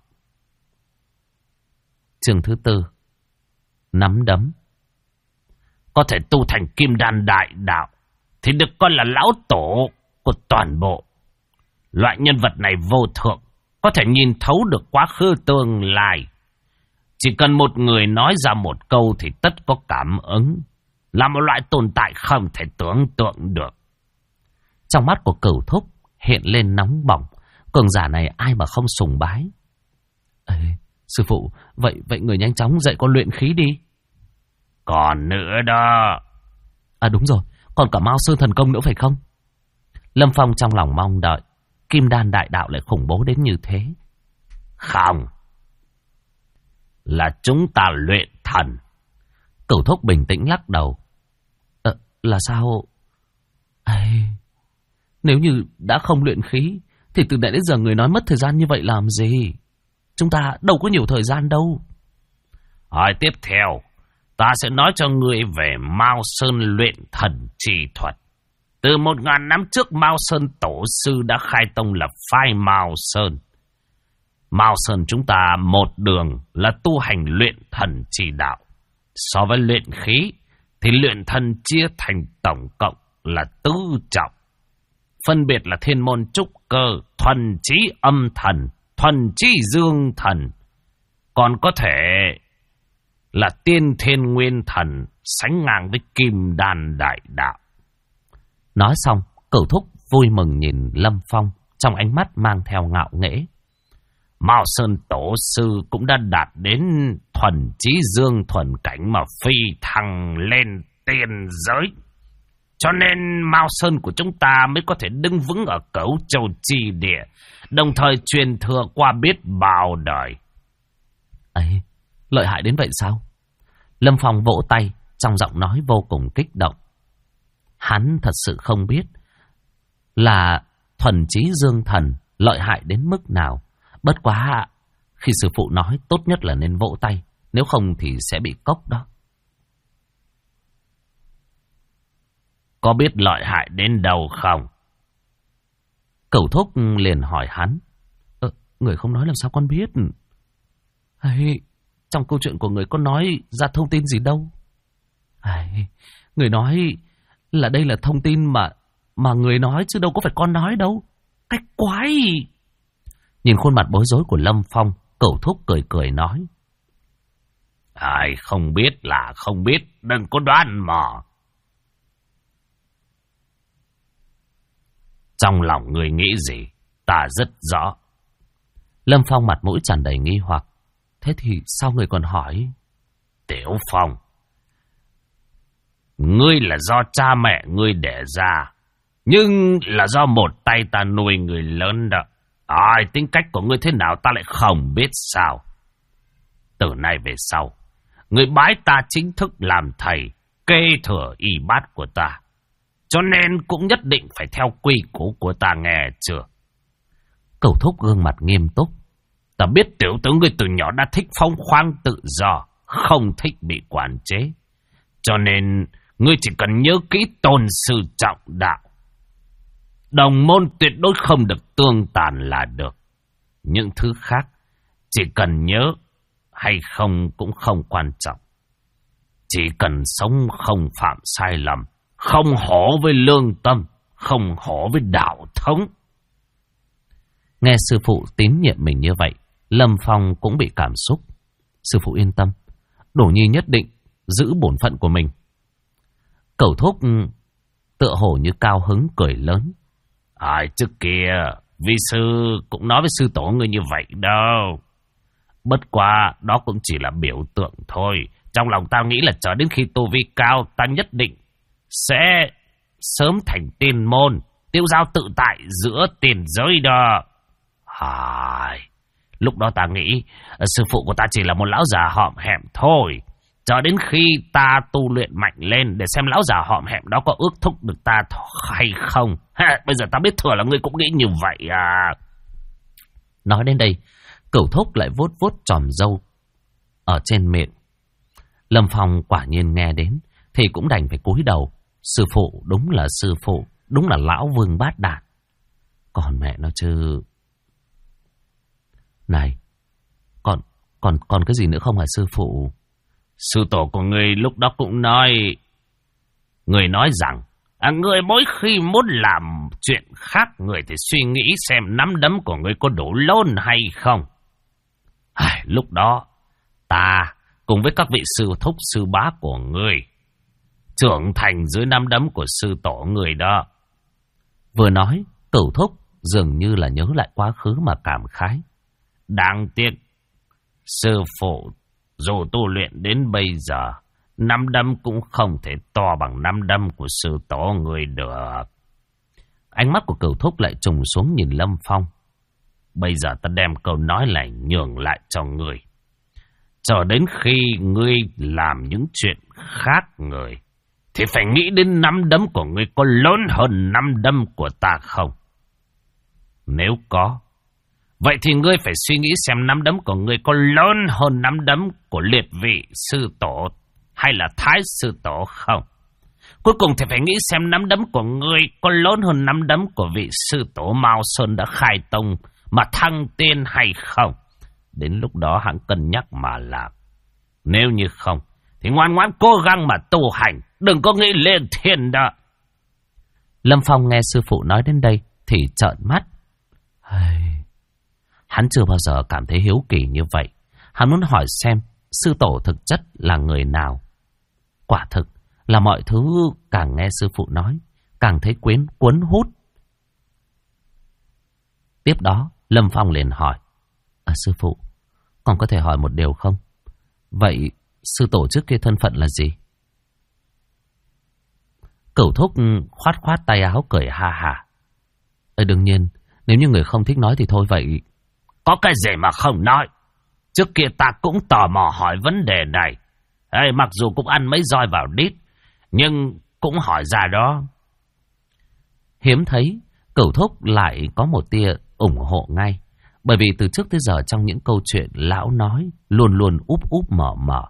Chương thứ 4. Nắm đấm. Có thể tu thành kim đan đại đạo thì được coi là lão tổ của toàn bộ. Loại nhân vật này vô thượng, có thể nhìn thấu được quá khứ tương lai. Chỉ cần một người nói ra một câu thì tất có cảm ứng. Là một loại tồn tại không thể tưởng tượng được. Trong mắt của Cửu Thúc hiện lên nóng bỏng. Cường giả này ai mà không sùng bái. Sư phụ, vậy người nhanh chóng dạy con luyện khí đi. Còn nữa đó. Đúng rồi, còn cả Mao Sơn thần công nữa phải không? Lâm Phong trong lòng mong đợi kim đan đại đạo lại khủng bố đến như thế. Không, là chúng ta luyện thần. Cửu Thúc bình tĩnh lắc đầu. Là sao? Nếu như đã không luyện khí thì từ nãy đến giờ người nói mất thời gian như vậy làm gì? Chúng ta đâu có nhiều thời gian đâu. Hỏi tiếp theo, ta sẽ nói cho ngươi về Mao Sơn luyện thần chi thuật. Từ 1000 năm trước, Mao Sơn tổ sư đã khai tông lập phái Mao Sơn. Mao Sơn chúng ta một đường là tu hành luyện thần chi đạo. So với luyện khí thì luyện thần chia thành tổng cộng là tứ trọng. Phân biệt là thiên môn trúc cơ, thuần chí âm thần, thuần chí dương thần. Còn có thể là tiên thiên nguyên thần, sánh ngang với kim đan đại đạo. Nói xong, Cửu Thúc vui mừng nhìn Lâm Phong, trong ánh mắt mang theo ngạo nghễ. Mao Sơn tổ sư cũng đã đạt đến thuần chí dương thuần cảnh mà phi thăng lên tiên giới. Cho nên Mao Sơn của chúng ta mới có thể đứng vững ở Cửu Châu chi địa, đồng thời truyền thừa qua biết bao đời. Ấy, lợi hại đến vậy sao? Lâm Phong vỗ tay, trong giọng nói vô cùng kích động. Hắn thật sự không biết là thuần chí dương thần lợi hại đến mức nào. Bất quá, khi sư phụ nói tốt nhất là nên vỗ tay, nếu không thì sẽ bị cốc đó. Có biết lợi hại đến đâu không? Cửu Thúc liền hỏi hắn. Người không nói làm sao con biết? Trong câu chuyện của người có nói ra thông tin gì đâu. Người nói là đây là thông tin mà người nói chứ đâu có phải con nói đâu. Cách quái. Nhìn khuôn mặt bối rối của Lâm Phong, Cửu Thúc cười cười nói. Ai không biết là không biết, đừng có đoán mò. Trong lòng người nghĩ gì, ta rất rõ. Lâm Phong mặt mũi tràn đầy nghi hoặc. Thế thì sao người còn hỏi? Tiểu Phong, ngươi là do cha mẹ ngươi đẻ ra, nhưng là do một tay ta nuôi người lớn đó. Tính cách của ngươi thế nào ta lại không biết sao. Từ nay về sau, ngươi bái ta chính thức làm thầy, kế thừa y bát của ta. Cho nên cũng nhất định phải theo quy củ của ta, nghe chưa? Cửu Thúc gương mặt nghiêm túc. Ta biết tiểu tử ngươi từ nhỏ đã thích phóng khoáng tự do, không thích bị quản chế. Cho nên ngươi chỉ cần nhớ kỹ tôn sư trọng đạo. Đồng môn tuyệt đối không được tương tàn là được. Những thứ khác chỉ cần nhớ hay không cũng không quan trọng. Chỉ cần sống không phạm sai lầm, không hổ với lương tâm, không hổ với đạo thống. Nghe sư phụ tín nhiệm mình như vậy, Lâm Phong cũng bị cảm xúc. Sư phụ yên tâm, Đổ Nhi nhất định giữ bổn phận của mình. Cẩu Thúc tựa hồ như cao hứng cười lớn. Trước kia, vi sư cũng nói với sư tổ ngươi như vậy đâu. Bất quá, đó cũng chỉ là biểu tượng thôi. Trong lòng tao nghĩ là chờ đến khi tu vi cao, ta nhất định sẽ sớm thành tiên môn, tiêu giao tự tại giữa tiền giới đó. Lúc đó ta nghĩ sư phụ của ta chỉ là một lão già hõm hẹm thôi. Chờ đến khi ta tu luyện mạnh lên để xem lão già hõm hẹm đó có ước thúc được ta hay không. Bây giờ ta biết thừa là ngươi cũng nghĩ như vậy à. Nói đến đây, Cửu Thúc lại vuốt vuốt chòm râu ở trên miệng. Lâm Phong quả nhiên nghe đến thì cũng đành phải cúi đầu. Sư phụ đúng là sư phụ, đúng là lão vương bát đạt. Còn mẹ nó chứ. Này, còn cái gì nữa không hả sư phụ? Sư tổ của ngươi lúc đó cũng nói. Người nói rằng người mỗi khi muốn làm chuyện khác, người thì suy nghĩ xem nắm đấm của người có đủ lớn hay không. Lúc đó ta cùng với các vị sư thúc sư bá của ngươi trưởng thành dưới nắm đấm của sư tổ người đó. Vừa nói, Cửu Thúc dường như là nhớ lại quá khứ mà cảm khái. Đáng tiếc, sư phụ dù tu luyện đến bây giờ, nắm đấm cũng không thể to bằng nắm đấm của sư tổ người được. Ánh mắt của Cửu Thúc lại trùng xuống nhìn Lâm Phong. Bây giờ ta đem câu nói này nhường lại cho ngươi. Cho đến khi ngươi làm những chuyện khác người, thì phải nghĩ đến nắm đấm của ngươi có lớn hơn nắm đấm của ta không? Nếu có, vậy thì ngươi phải suy nghĩ xem nắm đấm của ngươi có lớn hơn nắm đấm của liệt vị sư tổ hay là thái sư tổ không? Cuối cùng thì phải nghĩ xem nắm đấm của ngươi có lớn hơn nắm đấm của vị sư tổ Mao Sơn đã khai tông mà thăng tiên hay không? Đến lúc đó hãng cân nhắc mà làm. Nếu như không, thì ngoan ngoãn cố gắng mà tu hành, đừng có nghĩ lên thiên đó. Lâm Phong nghe sư phụ nói đến đây thì trợn mắt. Hắn chưa bao giờ cảm thấy hiếu kỳ như vậy. Hắn muốn hỏi xem sư tổ thực chất là người nào. Quả thực là mọi thứ càng nghe sư phụ nói, càng thấy cuốn hút. Tiếp đó, Lâm Phong liền hỏi. Sư phụ, con có thể hỏi một điều không? Vậy sư tổ trước kia thân phận là gì? Cửu Thúc khoát tay áo cười ha ha. Đương nhiên, nếu như người không thích nói thì thôi vậy. Có cái gì mà không nói? Trước kia ta cũng tò mò hỏi vấn đề này. Mặc dù cũng ăn mấy roi vào đít, nhưng cũng hỏi ra đó. Hiếm thấy, Cửu Thúc lại có một tia ủng hộ ngay. Bởi vì từ trước tới giờ trong những câu chuyện lão nói luôn luôn úp mở.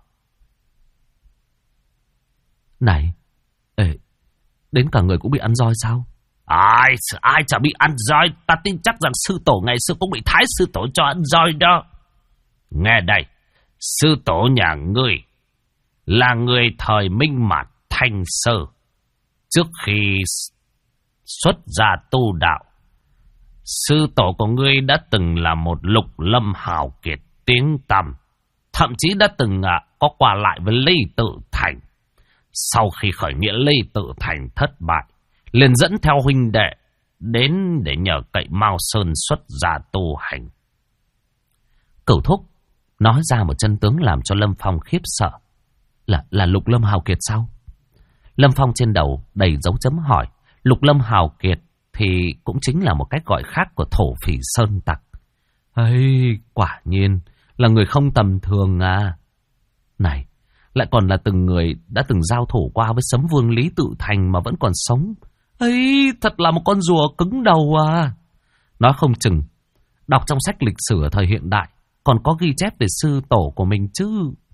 Này, đến cả người cũng bị ăn roi sao? Ai chả bị ăn roi? Ta tin chắc rằng sư tổ ngày xưa cũng bị thái sư tổ cho ăn roi đó. Nghe đây, sư tổ nhà ngươi là người thời Minh Mạt Thanh Sơ. Trước khi xuất gia tu đạo, sư tổ của ngươi đã từng là một lục lâm hào kiệt tiếng tăm, thậm chí đã từng có qua lại với Ly Tự Thành. Sau khi khởi nghĩa Ly Tự Thành thất bại, liền dẫn theo huynh đệ đến để nhờ cậy Mao Sơn xuất gia tu hành. Cửu Thúc nói ra một chân tướng làm cho Lâm Phong khiếp sợ. Là lục lâm hào kiệt sao? Lâm Phong trên đầu đầy dấu chấm hỏi. Lục lâm hào kiệt thì cũng chính là một cách gọi khác của thổ phỉ sơn tặc. Quả nhiên là người không tầm thường à. Này, lại còn là từng người đã từng giao thủ qua với Sấm Vương Lý Tự Thành mà vẫn còn sống. Thật là một con rùa cứng đầu à. Nói không chừng đọc trong sách lịch sử ở thời hiện đại còn có ghi chép về sư tổ của mình chứ.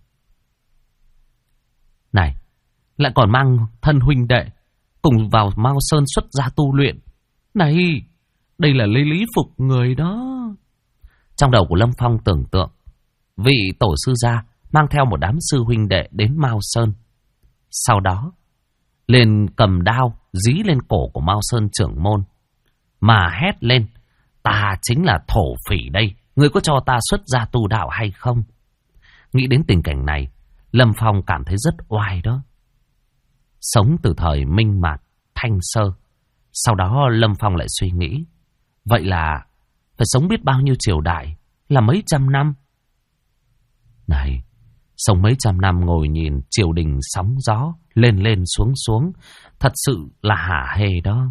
Này, lại còn mang thân huynh đệ cùng vào Mao Sơn xuất gia tu luyện. Này, đây là lấy lý phục người đó. Trong đầu của Lâm Phong tưởng tượng vị tổ sư gia mang theo một đám sư huynh đệ đến Mao Sơn. Sau đó liền cầm đao dí lên cổ của Mao Sơn trưởng môn mà hét lên. Ta chính là thổ phỉ đây, người có cho ta xuất gia tu đạo hay không? Nghĩ đến tình cảnh này, Lâm Phong cảm thấy rất oai đó. Sống từ thời Minh Mạt Thanh Sơ. Sau đó Lâm Phong lại suy nghĩ, vậy là phải sống biết bao nhiêu triều đại, là mấy trăm năm. Này, sống mấy trăm năm ngồi nhìn triều đình sóng gió, lên xuống, thật sự là hả hê đó.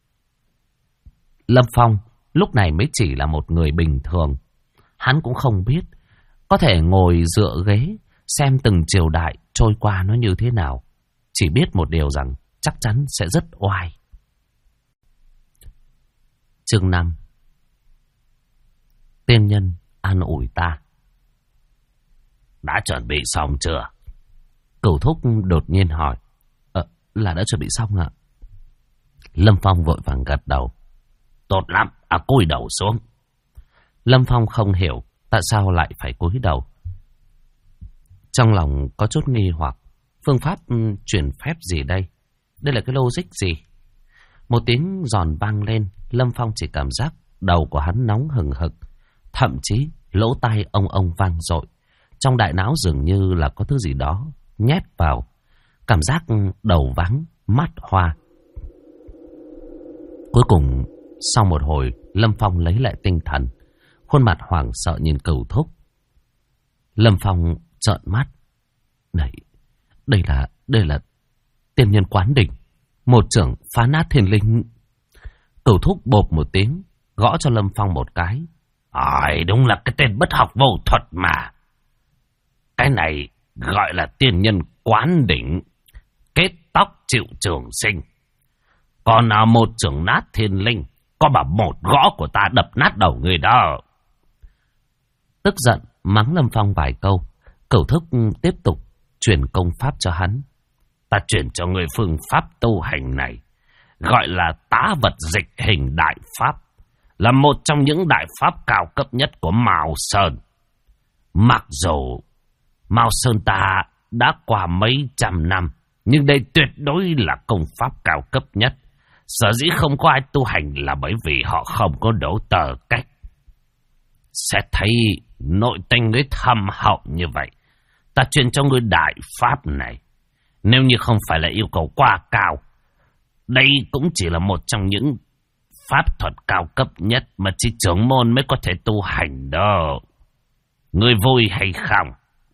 Lâm Phong lúc này mới chỉ là một người bình thường. Hắn cũng không biết có thể ngồi dựa ghế xem từng triều đại trôi qua nó như thế nào. Chỉ biết một điều rằng chắc chắn sẽ rất oai. Chương 5. Tiên nhân an ủi ta. Đã chuẩn bị xong chưa? Cửu Thúc đột nhiên hỏi. Là đã chuẩn bị xong ạ. Lâm Phong vội vàng gật đầu. Tốt lắm, cúi đầu xuống. Lâm Phong không hiểu tại sao lại phải cúi đầu. Trong lòng có chút nghi hoặc. Phương pháp chuyển phép gì đây? Đây là cái logic gì? Một tiếng giòn vang lên, Lâm Phong chỉ cảm giác đầu của hắn nóng hừng hực, thậm chí lỗ tai ông vang dội. Trong đại não dường như là có thứ gì đó nhét vào, cảm giác đầu váng, mắt hoa. Cuối cùng, sau một hồi, Lâm Phong lấy lại tinh thần, khuôn mặt hoảng sợ nhìn Cửu Thúc. Lâm Phong trợn mắt. Đây là tiên nhân Quán Đỉnh, một trưởng phá nát thiên linh. Cửu thúc bộp một tiếng, gõ cho Lâm Phong một cái. Đúng là cái tên bất học vô thuật mà. Cái này gọi là tiên nhân quán đỉnh, kết tóc chịu trường sinh. Còn một trưởng nát thiên linh, có bảo một gõ của ta đập nát đầu người đó. Tức giận mắng Lâm Phong vài câu, Cửu thúc tiếp tục truyền công pháp cho hắn. Ta truyền cho người phương pháp tu hành này, gọi là tá vật dịch hình đại pháp, là một trong những đại pháp cao cấp nhất của Mao Sơn. Mặc dù Mao Sơn ta đã qua mấy trăm năm, nhưng đây tuyệt đối là công pháp cao cấp nhất. Sở dĩ không có ai tu hành là bởi vì họ không có đủ tờ cách. Sẽ thấy nội tình người thâm hậu như vậy, ta truyền cho người đại pháp này. Nếu như không phải là yêu cầu quá cao, đây cũng chỉ là một trong những pháp thuật cao cấp nhất mà chỉ trưởng môn mới có thể tu hành đó. Người vui hay không?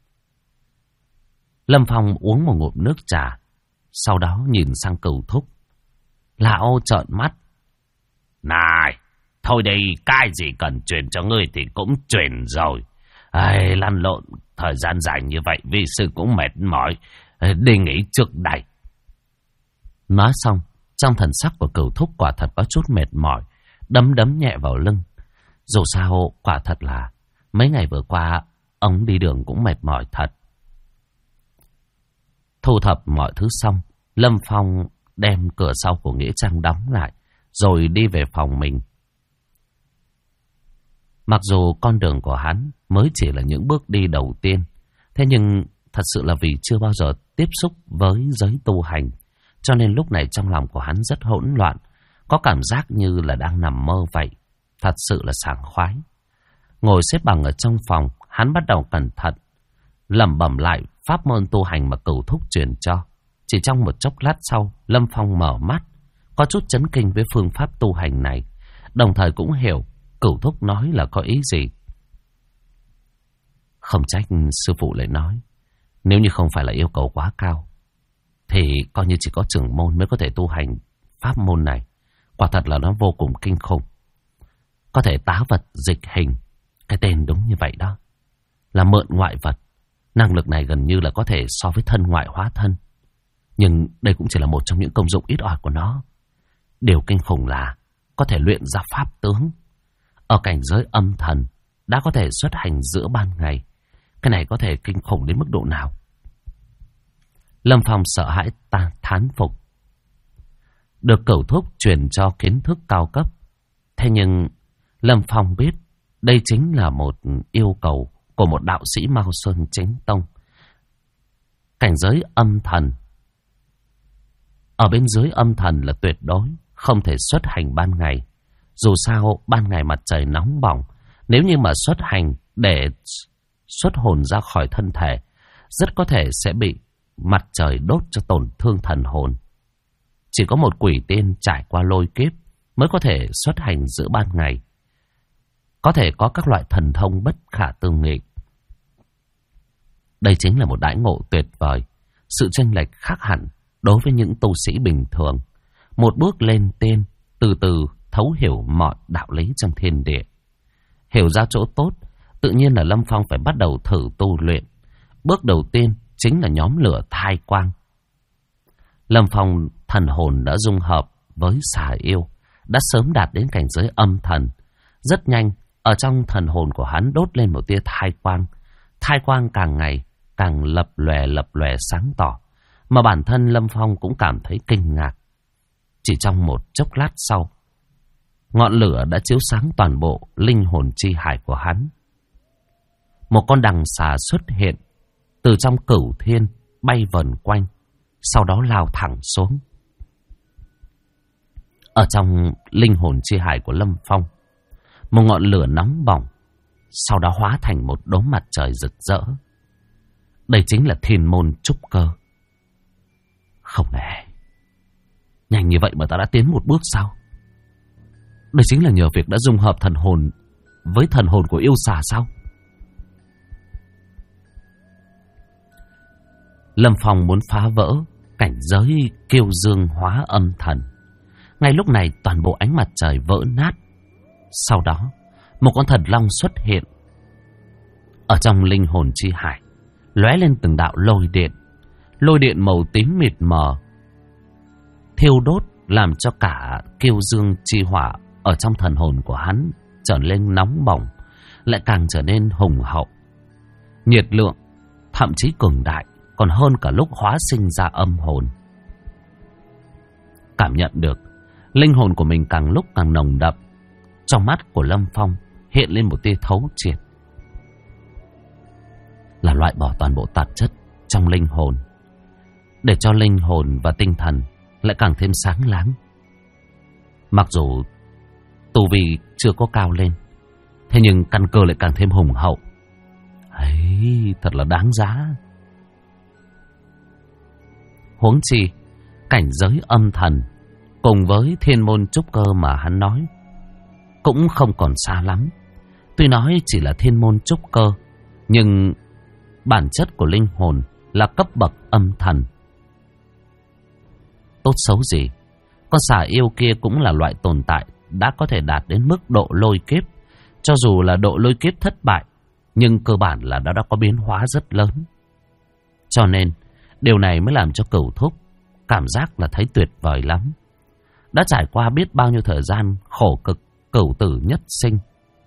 Lâm Phong uống một ngụm nước trà, sau đó nhìn sang Cửu thúc. Lão trợn mắt. Này, thôi đây, cái gì cần truyền cho ngươi thì cũng truyền rồi. Lăn lộn thời gian dài như vậy, vi sư cũng mệt mỏi, đi nghỉ trước đây. Nói xong, trong thần sắc của Cửu thúc quả thật có chút mệt mỏi, đấm nhẹ vào lưng. Dù sao, quả thật là mấy ngày vừa qua, ông đi đường cũng mệt mỏi thật. Thu thập mọi thứ xong, Lâm Phong đem cửa sau của nghĩa trang đóng lại, rồi đi về phòng mình. Mặc dù con đường của hắn mới chỉ là những bước đi đầu tiên, thế nhưng thật sự là vì chưa bao giờ tiếp xúc với giới tu hành, cho nên lúc này trong lòng của hắn rất hỗn loạn, có cảm giác như là đang nằm mơ vậy. Thật sự là sảng khoái. Ngồi xếp bằng ở trong phòng, hắn bắt đầu cẩn thận lẩm bẩm lại pháp môn tu hành mà Cửu thúc truyền cho. Chỉ trong một chốc lát sau, Lâm Phong mở mắt, có chút chấn kinh với phương pháp tu hành này, đồng thời cũng hiểu Cửu thúc nói là có ý gì. Không trách sư phụ lại nói, nếu như không phải là yêu cầu quá cao, thì coi như chỉ có trưởng môn mới có thể tu hành pháp môn này. Quả thật là nó vô cùng kinh khủng. Có thể tá vật dịch hình, cái tên đúng như vậy đó, là mượn ngoại vật. Năng lực này gần như là có thể so với thân ngoại hóa thân. Nhưng đây cũng chỉ là một trong những công dụng ít ỏi của nó. Điều kinh khủng là có thể luyện ra pháp tướng. Ở cảnh giới âm thần đã có thể xuất hành giữa ban ngày. Cái này có thể kinh khủng đến mức độ nào? Lâm Phong sợ hãi thán phục. Được Cửu thúc truyền cho kiến thức cao cấp, thế nhưng Lâm Phong biết đây chính là một yêu cầu của một đạo sĩ Mao Sơn chính tông. Cảnh giới âm thần, ở bên dưới âm thần là tuyệt đối không thể xuất hành ban ngày. Dù sao ban ngày mặt trời nóng bỏng, nếu như mà xuất hành để xuất hồn ra khỏi thân thể, rất có thể sẽ bị mặt trời đốt cho tổn thương thần hồn. Chỉ có một quỷ tiên trải qua lôi kiếp mới có thể xuất hành giữa ban ngày, có thể có các loại thần thông bất khả tư nghị. Đây chính là một đãi ngộ tuyệt vời, sự chênh lệch khác hẳn đối với những tu sĩ bình thường. Một bước lên tiên, từ từ thấu hiểu mọi đạo lý trong thiên địa. Hiểu ra chỗ tốt, tự nhiên là Lâm Phong phải bắt đầu thử tu luyện. Bước đầu tiên chính là nhóm lửa thai quang. Lâm Phong thần hồn đã dung hợp với xà yêu, đã sớm đạt đến cảnh giới âm thần. Rất nhanh, ở trong thần hồn của hắn đốt lên một tia thai quang. Thai quang càng ngày càng lập lòe sáng tỏ, mà bản thân Lâm Phong cũng cảm thấy kinh ngạc. Chỉ trong một chốc lát sau, ngọn lửa đã chiếu sáng toàn bộ linh hồn chi hải của hắn. Một con đằng xà xuất hiện từ trong cửu thiên, bay vần quanh, sau đó lao thẳng xuống. Ở trong linh hồn chi hải của Lâm Phong, một ngọn lửa nóng bỏng, sau đó hóa thành một đốm mặt trời rực rỡ. Đây chính là thiên môn trúc cơ. Không hề, nhanh như vậy mà ta đã tiến một bước sao? Đây chính là nhờ việc đã dung hợp thần hồn với thần hồn của yêu xà sao? Lâm Phong muốn phá vỡ cảnh giới kiêu dương hóa âm thần. Ngay lúc này toàn bộ ánh mặt trời vỡ nát. Sau đó, một con thần long xuất hiện. Ở trong linh hồn chi hải, lóe lên từng đạo lôi điện. Lôi điện màu tím mịt mờ, thiêu đốt làm cho cả kiêu dương chi hỏa ở trong thần hồn của hắn trở nên nóng bỏng, lại càng trở nên hùng hậu. Nhiệt lượng thậm chí cường đại, còn hơn cả lúc hóa sinh ra âm hồn. Cảm nhận được linh hồn của mình càng lúc càng nồng đậm. Trong mắt của Lâm Phong hiện lên một tia thấu triệt, là loại bỏ toàn bộ tạp chất trong linh hồn, để cho linh hồn và tinh thần lại càng thêm sáng láng. Mặc dù tu vi chưa có cao lên, thế nhưng căn cơ lại càng thêm hùng hậu. Ấy, thật là đáng giá. Huống chi cảnh giới âm thần cùng với thiên môn trúc cơ mà hắn nói cũng không còn xa lắm. Tuy nói chỉ là thiên môn trúc cơ, nhưng bản chất của linh hồn là cấp bậc âm thần. Tốt xấu gì, con xà yêu kia cũng là loại tồn tại đã có thể đạt đến mức độ lôi kiếp. Cho dù là độ lôi kiếp thất bại, nhưng cơ bản là đã có biến hóa rất lớn. Cho nên điều này mới làm cho Cửu Thúc cảm giác là thấy tuyệt vời lắm. Đã trải qua biết bao nhiêu thời gian khổ cực cửu tử nhất sinh,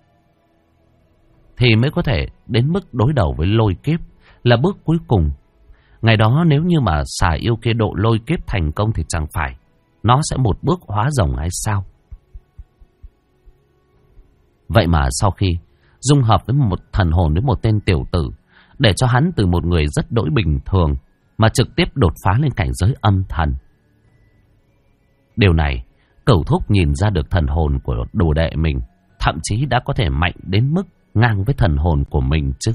thì mới có thể đến mức đối đầu với lôi kiếp, là bước cuối cùng. Ngày đó nếu như mà xà yêu kia độ lôi kiếp thành công thì chẳng phải nó sẽ một bước hóa rồng hay sao? Vậy mà sau khi dung hợp với một thần hồn với một tên tiểu tử, để cho hắn từ một người rất đỗi bình thường mà trực tiếp đột phá lên cảnh giới âm thần. Điều này Cửu Thúc nhìn ra được thần hồn của đồ đệ mình thậm chí đã có thể mạnh đến mức ngang với thần hồn của mình chứ.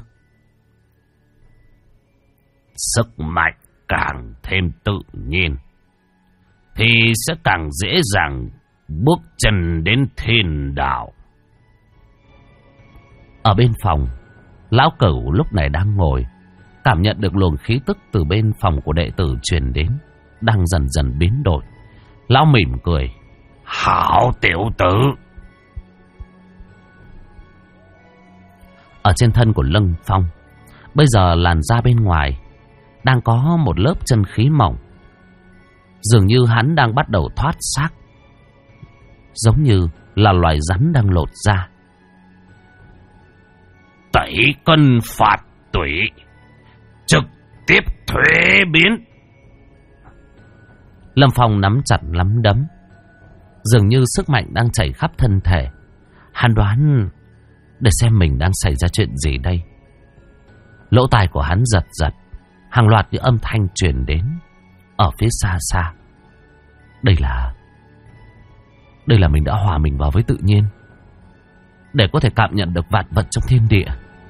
Sức mạnh càng thêm tự nhiên thì sẽ càng dễ dàng bước chân đến thiên đạo. Ở bên phòng, lão Cửu lúc này đang ngồi, cảm nhận được luồng khí tức từ bên phòng của đệ tử truyền đến, đang dần dần biến đổi. Lão mỉm cười. Hảo tiểu tử. Ở trên thân của Lâm Phong, bây giờ làn da bên ngoài đang có một lớp chân khí mỏng. Dường như hắn đang bắt đầu thoát xác, giống như là loài rắn đang lột da. Tẩy cân phạt tủy, trực tiếp thuế biến. Lâm Phong nắm chặt nắm đấm, dường như sức mạnh đang chảy khắp thân thể. Hắn đoán để xem mình đang xảy ra chuyện gì đây. Lỗ tai của hắn giật giật, hàng loạt những âm thanh truyền đến ở phía xa xa. Đây là mình đã hòa mình vào với tự nhiên, để có thể cảm nhận được vạn vật trong thiên địa.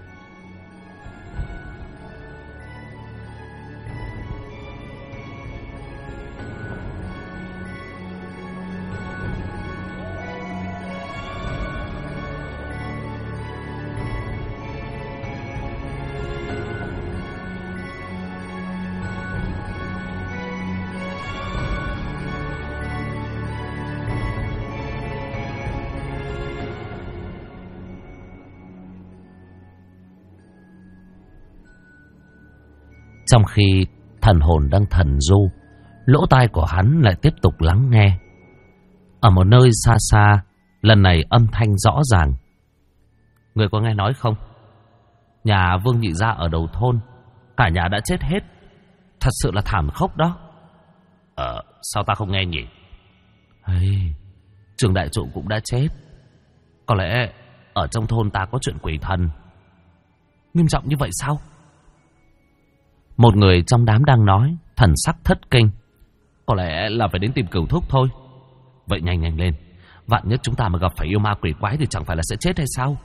Trong khi thần hồn đang thần du, lỗ tai của hắn lại tiếp tục lắng nghe. Ở một nơi xa xa, lần này âm thanh rõ ràng. Người có nghe nói không? Nhà Vương Nhị Gia ở đầu thôn, cả nhà đã chết hết. Thật sự là thảm khốc đó. Sao ta không nghe nhỉ? Trường đại trụ cũng đã chết. Có lẽ ở trong thôn ta có chuyện quỷ thần. Nghiêm trọng như vậy sao? Một người trong đám đang nói, thần sắc thất kinh. Có lẽ là phải đến tìm Cửu Thúc thôi. Vậy nhanh nhanh lên, vạn nhất chúng ta mà gặp phải yêu ma quỷ quái thì chẳng phải là sẽ chết hay sao?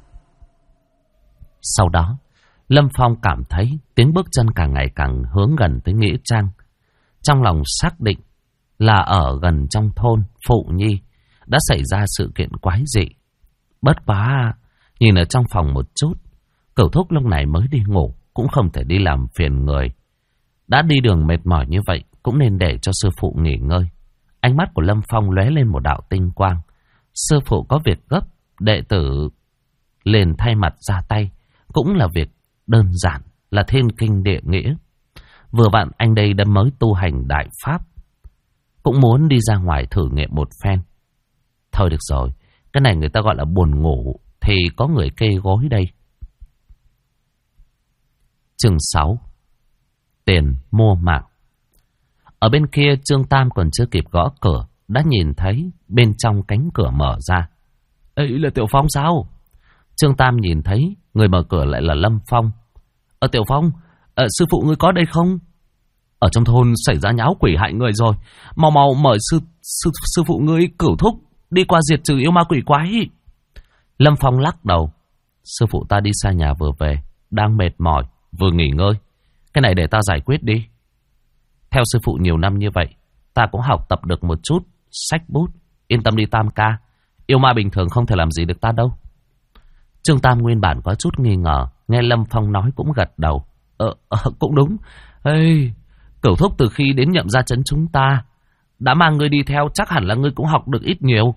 Sau đó, Lâm Phong cảm thấy tiếng bước chân càng ngày càng hướng gần tới nghĩa trang. Trong lòng xác định là ở gần trong thôn Phụ Nhi đã xảy ra sự kiện quái dị. Bất quá, nhìn ở trong phòng một chút, Cửu Thúc lúc này mới đi ngủ, cũng không thể đi làm phiền người. Đã đi đường mệt mỏi như vậy, cũng nên để cho sư phụ nghỉ ngơi. Ánh mắt của Lâm Phong lóe lên một đạo tinh quang. Sư phụ có việc gấp, đệ tử liền thay mặt ra tay. Cũng là việc đơn giản, là thiên kinh địa nghĩa. Vừa vặn anh đây đã mới tu hành đại pháp, cũng muốn đi ra ngoài thử nghiệm một phen. Thôi được rồi, cái này người ta gọi là buồn ngủ, thì có người kê gối đây. Chương 6. Tiền mua mạng. Ở bên kia Trương Tam còn chưa kịp gõ cửa, đã nhìn thấy bên trong cánh cửa mở ra. Ấy là Tiểu Phong sao? Trương Tam nhìn thấy người mở cửa lại là Lâm Phong. Tiểu Phong, sư phụ ngươi có đây không? Ở trong thôn xảy ra nháo quỷ hại người rồi. Mau mau mời sư phụ ngươi Cửu Thúc đi qua diệt trừ yêu ma quỷ quái. Lâm Phong lắc đầu. Sư phụ ta đi xa nhà vừa về, đang mệt mỏi, vừa nghỉ ngơi. Cái này để ta giải quyết đi. Theo sư phụ nhiều năm như vậy, ta cũng học tập được một chút sách bút. Yên tâm đi Tam ca, yêu ma bình thường không thể làm gì được ta đâu. Trương Tam nguyên bản có chút nghi ngờ, nghe Lâm Phong nói cũng gật đầu. Cũng đúng. Ê, Cửu Thúc từ khi đến nhậm gia trấn chúng ta đã mang ngươi đi theo, chắc hẳn là ngươi cũng học được ít nhiều.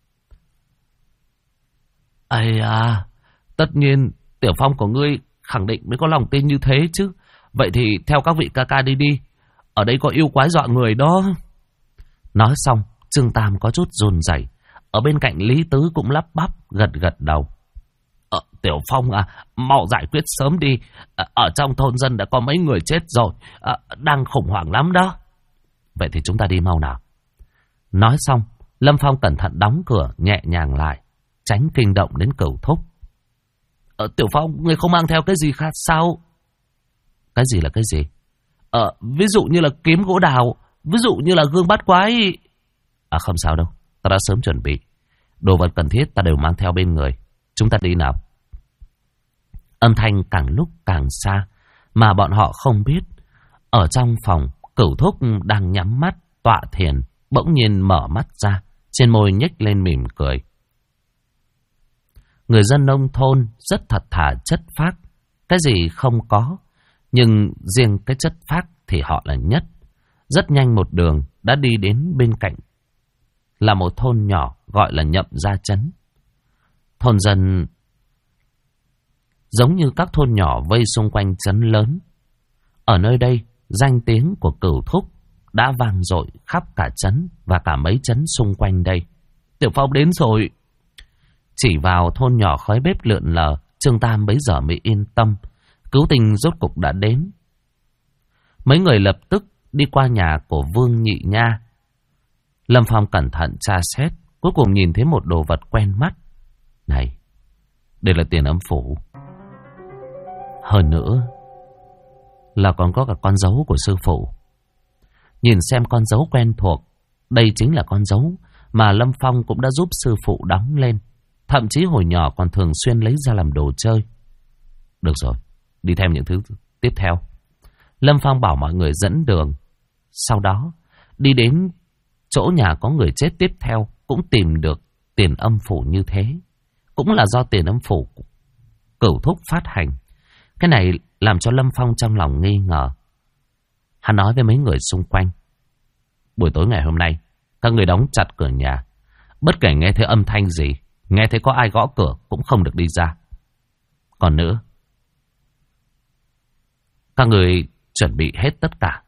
Ây à, tất nhiên Tiểu Phong của ngươi khẳng định mới có lòng tin như thế chứ. Vậy thì theo các vị ca ca đi đi, ở đây có yêu quái dọa người đó. Nói xong, Trương Tam có chút run rẩy. Ở bên cạnh Lý Tứ cũng lắp bắp gật đầu. Tiểu Phong à, mau giải quyết sớm đi. Ở trong thôn dân đã có mấy người chết rồi, đang khủng hoảng lắm đó. Vậy thì chúng ta đi mau nào. Nói xong, Lâm Phong cẩn thận đóng cửa nhẹ nhàng lại, tránh kinh động đến Cửu Thúc. Tiểu Phong, người không mang theo cái gì khác sao? Cái gì là cái gì? Ví dụ như là kiếm gỗ đào, ví dụ như là gương bát quái. Không sao đâu, ta đã sớm chuẩn bị. Đồ vật cần thiết ta đều mang theo bên người. Chúng ta đi nào. Âm thanh càng lúc càng xa, mà bọn họ không biết. Ở trong phòng, Cửu Thúc đang nhắm mắt tọa thiền, bỗng nhiên mở mắt ra, trên môi nhếch lên mỉm cười. Người dân nông thôn rất thật thà chất phác, cái gì không có, nhưng riêng cái chất phác thì họ là nhất. Rất nhanh một đường đã đi đến bên cạnh là một thôn nhỏ gọi là Nhậm Gia Trấn. Thôn dân giống như các thôn nhỏ vây xung quanh trấn lớn. Ở nơi đây, danh tiếng của Cửu Thúc đã vang dội khắp cả trấn và cả mấy trấn xung quanh đây. Tiểu Phong đến rồi. Chỉ vào thôn nhỏ khói bếp lượn lờ, Trương Tam bấy giờ mới yên tâm. Cứu tinh rốt cục đã đến. Mấy người lập tức đi qua nhà của Vương Nhị Nha. Lâm Phong cẩn thận tra xét, cuối cùng nhìn thấy một đồ vật quen mắt. Này, đây là tiền âm phủ. Hơn nữa là còn có cả con dấu của sư phụ. Nhìn xem con dấu quen thuộc, đây chính là con dấu mà Lâm Phong cũng đã giúp sư phụ đóng lên. Thậm chí hồi nhỏ còn thường xuyên lấy ra làm đồ chơi. Được rồi, đi thêm những thứ tiếp theo. Lâm Phong bảo mọi người dẫn đường. Sau đó đi đến chỗ nhà có người chết tiếp theo, cũng tìm được tiền âm phủ như thế. Cũng là do tiền âm phủ Cửu Thúc phát hành. Cái này làm cho Lâm Phong trong lòng nghi ngờ. Hắn nói với mấy người xung quanh. Buổi tối ngày hôm nay, các người đóng chặt cửa nhà. Bất kể nghe thấy âm thanh gì, nghe thấy có ai gõ cửa cũng không được đi ra. Còn nữa, các người chuẩn bị hết tất cả.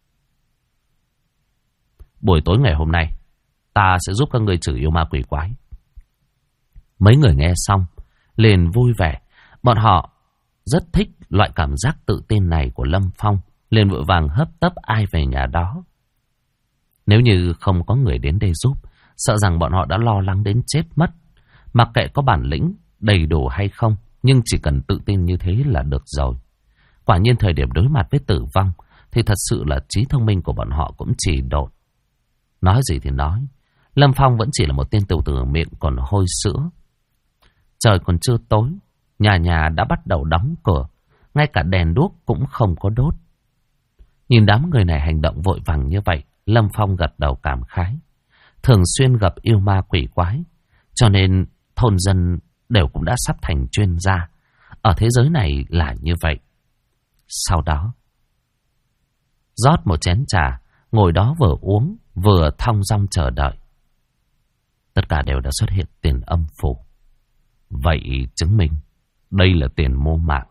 Buổi tối ngày hôm nay, ta sẽ giúp các người trừ yêu ma quỷ quái. Mấy người nghe xong liền vui vẻ. Bọn họ rất thích loại cảm giác tự tin này của Lâm Phong, liền vội vàng hấp tấp ai về nhà đó. Nếu như không có người đến đây giúp, sợ rằng bọn họ đã lo lắng đến chết mất. Mặc kệ có bản lĩnh đầy đủ hay không, nhưng chỉ cần tự tin như thế là được rồi. Quả nhiên thời điểm đối mặt với tử vong thì thật sự là trí thông minh của bọn họ cũng chỉ độn. Nói gì thì nói, Lâm Phong vẫn chỉ là một tên tiểu tử miệng còn hôi sữa. Trời còn chưa tối, nhà nhà đã bắt đầu đóng cửa, ngay cả đèn đuốc cũng không có đốt. Nhìn đám người này hành động vội vàng như vậy, Lâm Phong gật đầu cảm khái. Thường xuyên gặp yêu ma quỷ quái, cho nên thôn dân đều cũng đã sắp thành chuyên gia. Ở thế giới này là như vậy. Sau đó, rót một chén trà, ngồi đó vừa uống vừa thong dong chờ đợi. Tất cả đều đã xuất hiện tiền âm phủ. Vậy chứng minh đây là tiền mua mạng.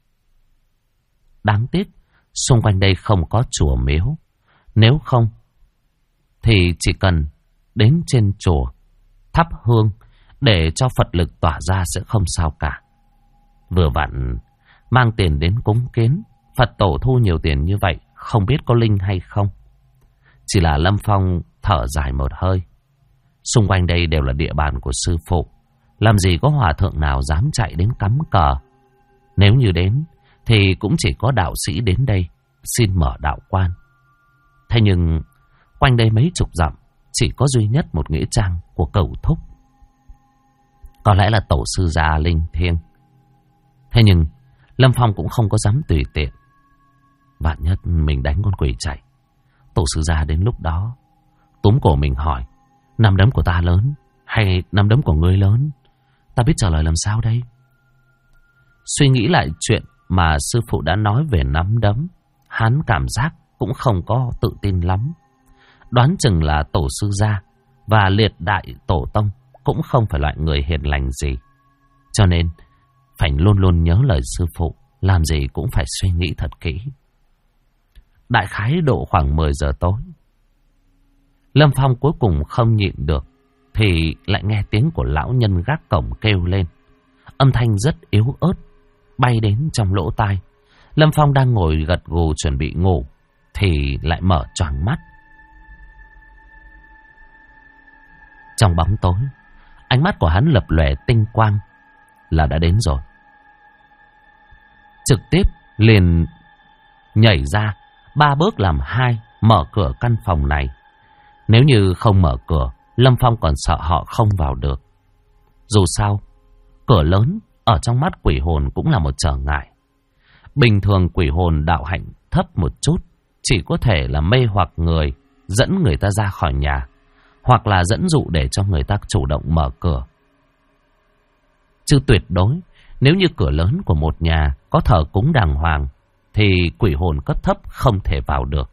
Đáng tiếc xung quanh đây không có chùa miếu. Nếu không thì chỉ cần đến trên chùa thắp hương để cho Phật lực tỏa ra sẽ không sao cả. Vừa vặn mang tiền đến cúng kiến, Phật tổ thu nhiều tiền như vậy không biết có linh hay không. Chỉ là Lâm Phong thở dài một hơi. Xung quanh đây đều là địa bàn của sư phụ, làm gì có hòa thượng nào dám chạy đến cắm cờ. Nếu như đến thì cũng chỉ có đạo sĩ đến đây xin mở đạo quan. Thế nhưng quanh đây mấy chục dặm chỉ có duy nhất một nghĩa trang của Cẩu Thúc. Có lẽ là tổ sư gia linh thiêng. Thế nhưng Lâm Phong cũng không có dám tùy tiện. Vạn nhất mình đánh con quỷ chạy, tổ sư gia đến lúc đó túm cổ mình hỏi: nắm đấm của ta lớn hay nắm đấm của ngươi lớn? Ta biết trả lời làm sao đây? Suy nghĩ lại chuyện mà sư phụ đã nói về nắm đấm, hắn cảm giác cũng không có tự tin lắm. Đoán chừng là tổ sư gia và liệt đại tổ tông cũng không phải loại người hiền lành gì. Cho nên phải luôn luôn nhớ lời sư phụ, làm gì cũng phải suy nghĩ thật kỹ. Đại khái độ khoảng 10 giờ tối, Lâm Phong cuối cùng không nhịn được thì lại nghe tiếng của lão nhân gác cổng kêu lên. Âm thanh rất yếu ớt bay đến trong lỗ tai. Lâm Phong đang ngồi gật gù chuẩn bị ngủ thì lại mở choàng mắt. Trong bóng tối, ánh mắt của hắn lập lòe tinh quang, là đã đến rồi. Trực tiếp liền nhảy ra 3 bước làm 2 mở cửa căn phòng này. Nếu như không mở cửa, Lâm Phong còn sợ họ không vào được. Dù sao, cửa lớn ở trong mắt quỷ hồn cũng là một trở ngại. Bình thường quỷ hồn đạo hạnh thấp một chút, chỉ có thể là mê hoặc người, dẫn người ta ra khỏi nhà, hoặc là dẫn dụ để cho người ta chủ động mở cửa. Chứ tuyệt đối, nếu như cửa lớn của một nhà có thờ cúng đàng hoàng, thì quỷ hồn cấp thấp không thể vào được.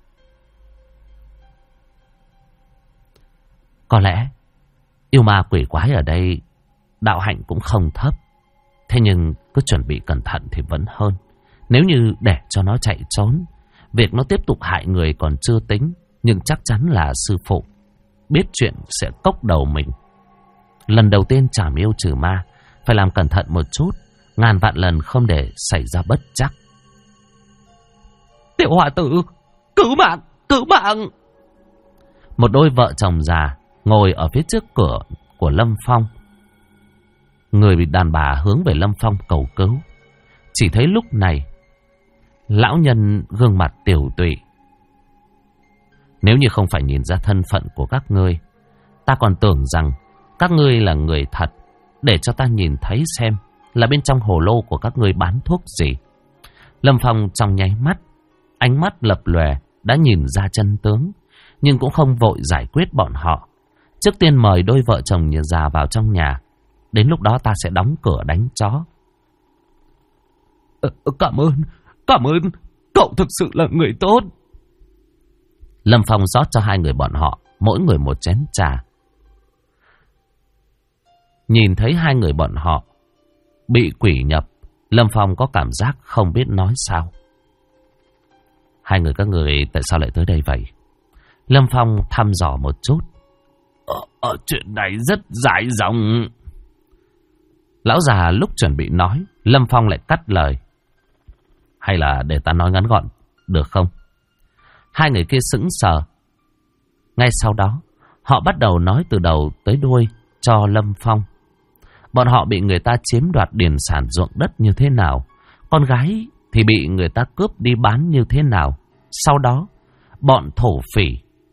Có lẽ yêu ma quỷ quái ở đây đạo hạnh cũng không thấp. Thế nhưng cứ chuẩn bị cẩn thận thì vẫn hơn. Nếu như để cho nó chạy trốn, việc nó tiếp tục hại người còn chưa tính, nhưng chắc chắn là sư phụ biết chuyện sẽ cốc đầu mình. Lần đầu tiên trảm yêu trừ ma, phải làm cẩn thận một chút, ngàn vạn lần không để xảy ra bất trắc. Tiểu hòa tử, cứu mạng, cứu mạng! Một đôi vợ chồng già ngồi ở phía trước cửa của Lâm Phong. Người bị đàn bà hướng về Lâm Phong cầu cứu. Chỉ thấy lúc này lão nhân gương mặt tiểu tụy. Nếu như không phải nhìn ra thân phận của các ngươi, ta còn tưởng rằng các ngươi là người thật, để cho ta nhìn thấy xem là bên trong hồ lô của các ngươi bán thuốc gì. Lâm Phong trong nháy mắt, ánh mắt lập lòe đã nhìn ra chân tướng, nhưng cũng không vội giải quyết bọn họ. Trước tiên mời đôi vợ chồng nhà già vào trong nhà. Đến lúc đó ta sẽ đóng cửa đánh chó. Cảm ơn, cậu thực sự là người tốt. Lâm Phong rót cho hai người bọn họ mỗi người một chén trà. Nhìn thấy hai người bọn họ bị quỷ nhập, Lâm Phong có cảm giác không biết nói sao. Hai người các người tại sao lại tới đây vậy? Lâm Phong thăm dò một chút. Chuyện này rất dài dòng. Lão già lúc chuẩn bị nói, Lâm Phong lại cắt lời. Hay là để ta nói ngắn gọn, được không? Hai người kia sững sờ. Ngay sau đó, họ bắt đầu nói từ đầu tới đuôi cho Lâm Phong. Bọn họ bị người ta chiếm đoạt điền sản ruộng đất như thế nào, con gái thì bị người ta cướp đi bán như thế nào. Sau đó, bọn thổ phỉ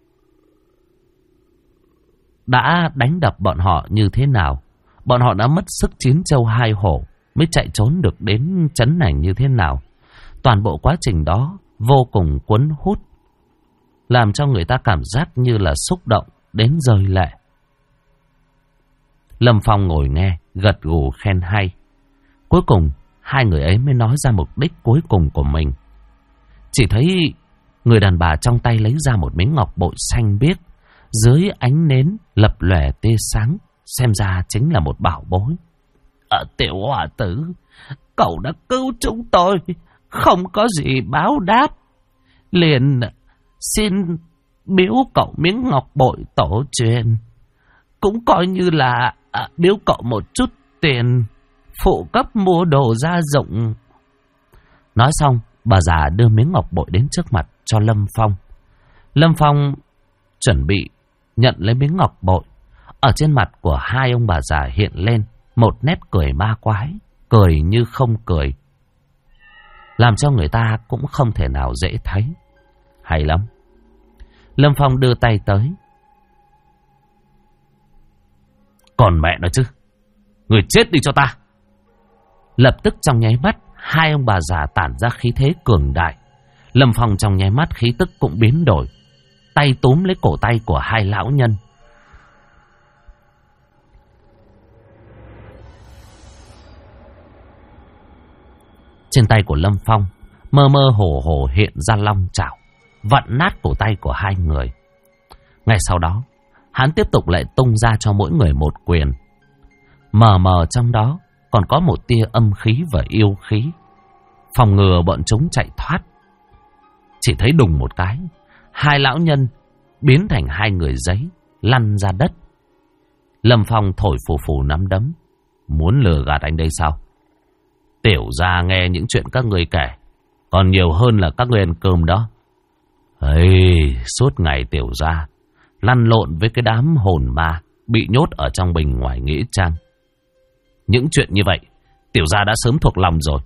đã đánh đập bọn họ như thế nào. Bọn họ đã mất sức chín châu hai hổ mới chạy trốn được đến trấn này như thế nào. Toàn bộ quá trình đó vô cùng cuốn hút, làm cho người ta cảm giác như là xúc động đến rơi lệ. Lâm Phong ngồi nghe, gật gù khen hay. Cuối cùng, hai người ấy mới nói ra mục đích cuối cùng của mình. Chỉ thấy Người đàn bà trong tay lấy ra một miếng ngọc bội xanh biếc, dưới ánh nến lập lòe tia sáng, xem ra chính là một bảo bối. Tiểu hòa tử, cậu đã cứu chúng tôi, không có gì báo đáp, liền xin biếu cậu miếng ngọc bội tổ truyền, cũng coi như là biếu cậu một chút tiền phụ cấp mua đồ gia dụng. Nói xong, bà già đưa miếng ngọc bội đến trước mặt cho Lâm Phong. Lâm Phong chuẩn bị nhận lấy miếng ngọc bội. Ở trên mặt của hai ông bà già hiện lên một nét cười ma quái, cười như không cười, làm cho người ta cũng không thể nào dễ thấy. Hay lắm. Lâm Phong đưa tay tới. Còn mẹ nó chứ, người chết đi cho ta. Lập tức trong nháy mắt, hai ông bà già tản ra khí thế cường đại. Lâm Phong trong nháy mắt khí tức cũng biến đổi, tay túm lấy cổ tay của hai lão nhân. Trên tay của Lâm Phong mơ mơ hồ hồ hiện ra long chảo, vặn nát cổ tay của hai người. Ngay sau đó, hắn tiếp tục lại tung ra cho mỗi người một quyền. Mờ mờ trong đó còn có một tia âm khí và yêu khí, phòng ngừa bọn chúng chạy thoát. Chỉ thấy đùng một cái, hai lão nhân biến thành hai người giấy, lăn ra đất. Lâm Phong thổi phù phù nắm đấm. Muốn lừa gạt anh đây sao? Tiểu gia nghe những chuyện các người kể còn nhiều hơn là các người ăn cơm đó. Suốt ngày tiểu gia lăn lộn với cái đám hồn ma bị nhốt ở trong bình ngoài nghĩa trang. Những chuyện như vậy tiểu gia đã sớm thuộc lòng rồi.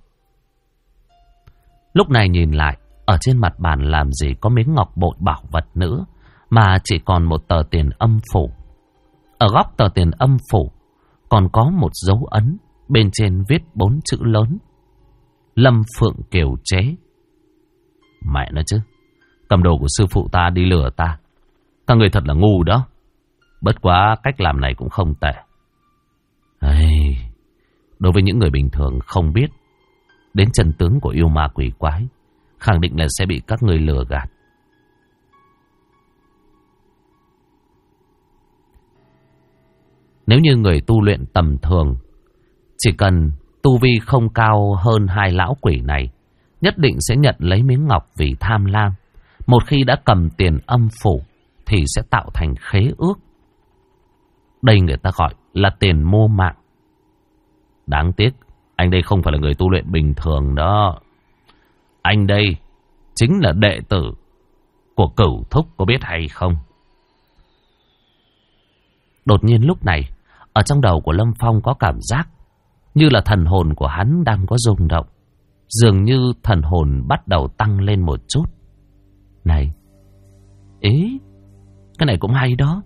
Lúc này nhìn lại, ở trên mặt bàn làm gì có miếng ngọc bội bảo vật nữa, mà chỉ còn một tờ tiền âm phủ. Ở góc tờ tiền âm phủ còn có một dấu ấn, bên trên viết 4 chữ lớn: Lâm Phượng kiều chế. Mẹ nó chứ, cầm đồ của sư phụ ta đi lừa ta. Các người thật là ngu đó. Bất quá cách làm này cũng không tệ. Đối với những người bình thường không biết đến chân tướng của yêu ma quỷ quái, khẳng định là sẽ bị các người lừa gạt. Nếu như người tu luyện tầm thường, chỉ cần tu vi không cao hơn hai lão quỷ này, nhất định sẽ nhận lấy miếng ngọc vì tham lam. Một khi đã cầm tiền âm phủ thì sẽ tạo thành khế ước. Đây người ta gọi là tiền mua mạng. Đáng tiếc, anh đây không phải là người tu luyện bình thường đó. Anh đây chính là đệ tử của Cửu Thúc, có biết hay không? Đột nhiên lúc này, ở trong đầu của Lâm Phong có cảm giác như là thần hồn của hắn đang có rung động. Dường như thần hồn bắt đầu tăng lên một chút. Này, cái này cũng hay đó.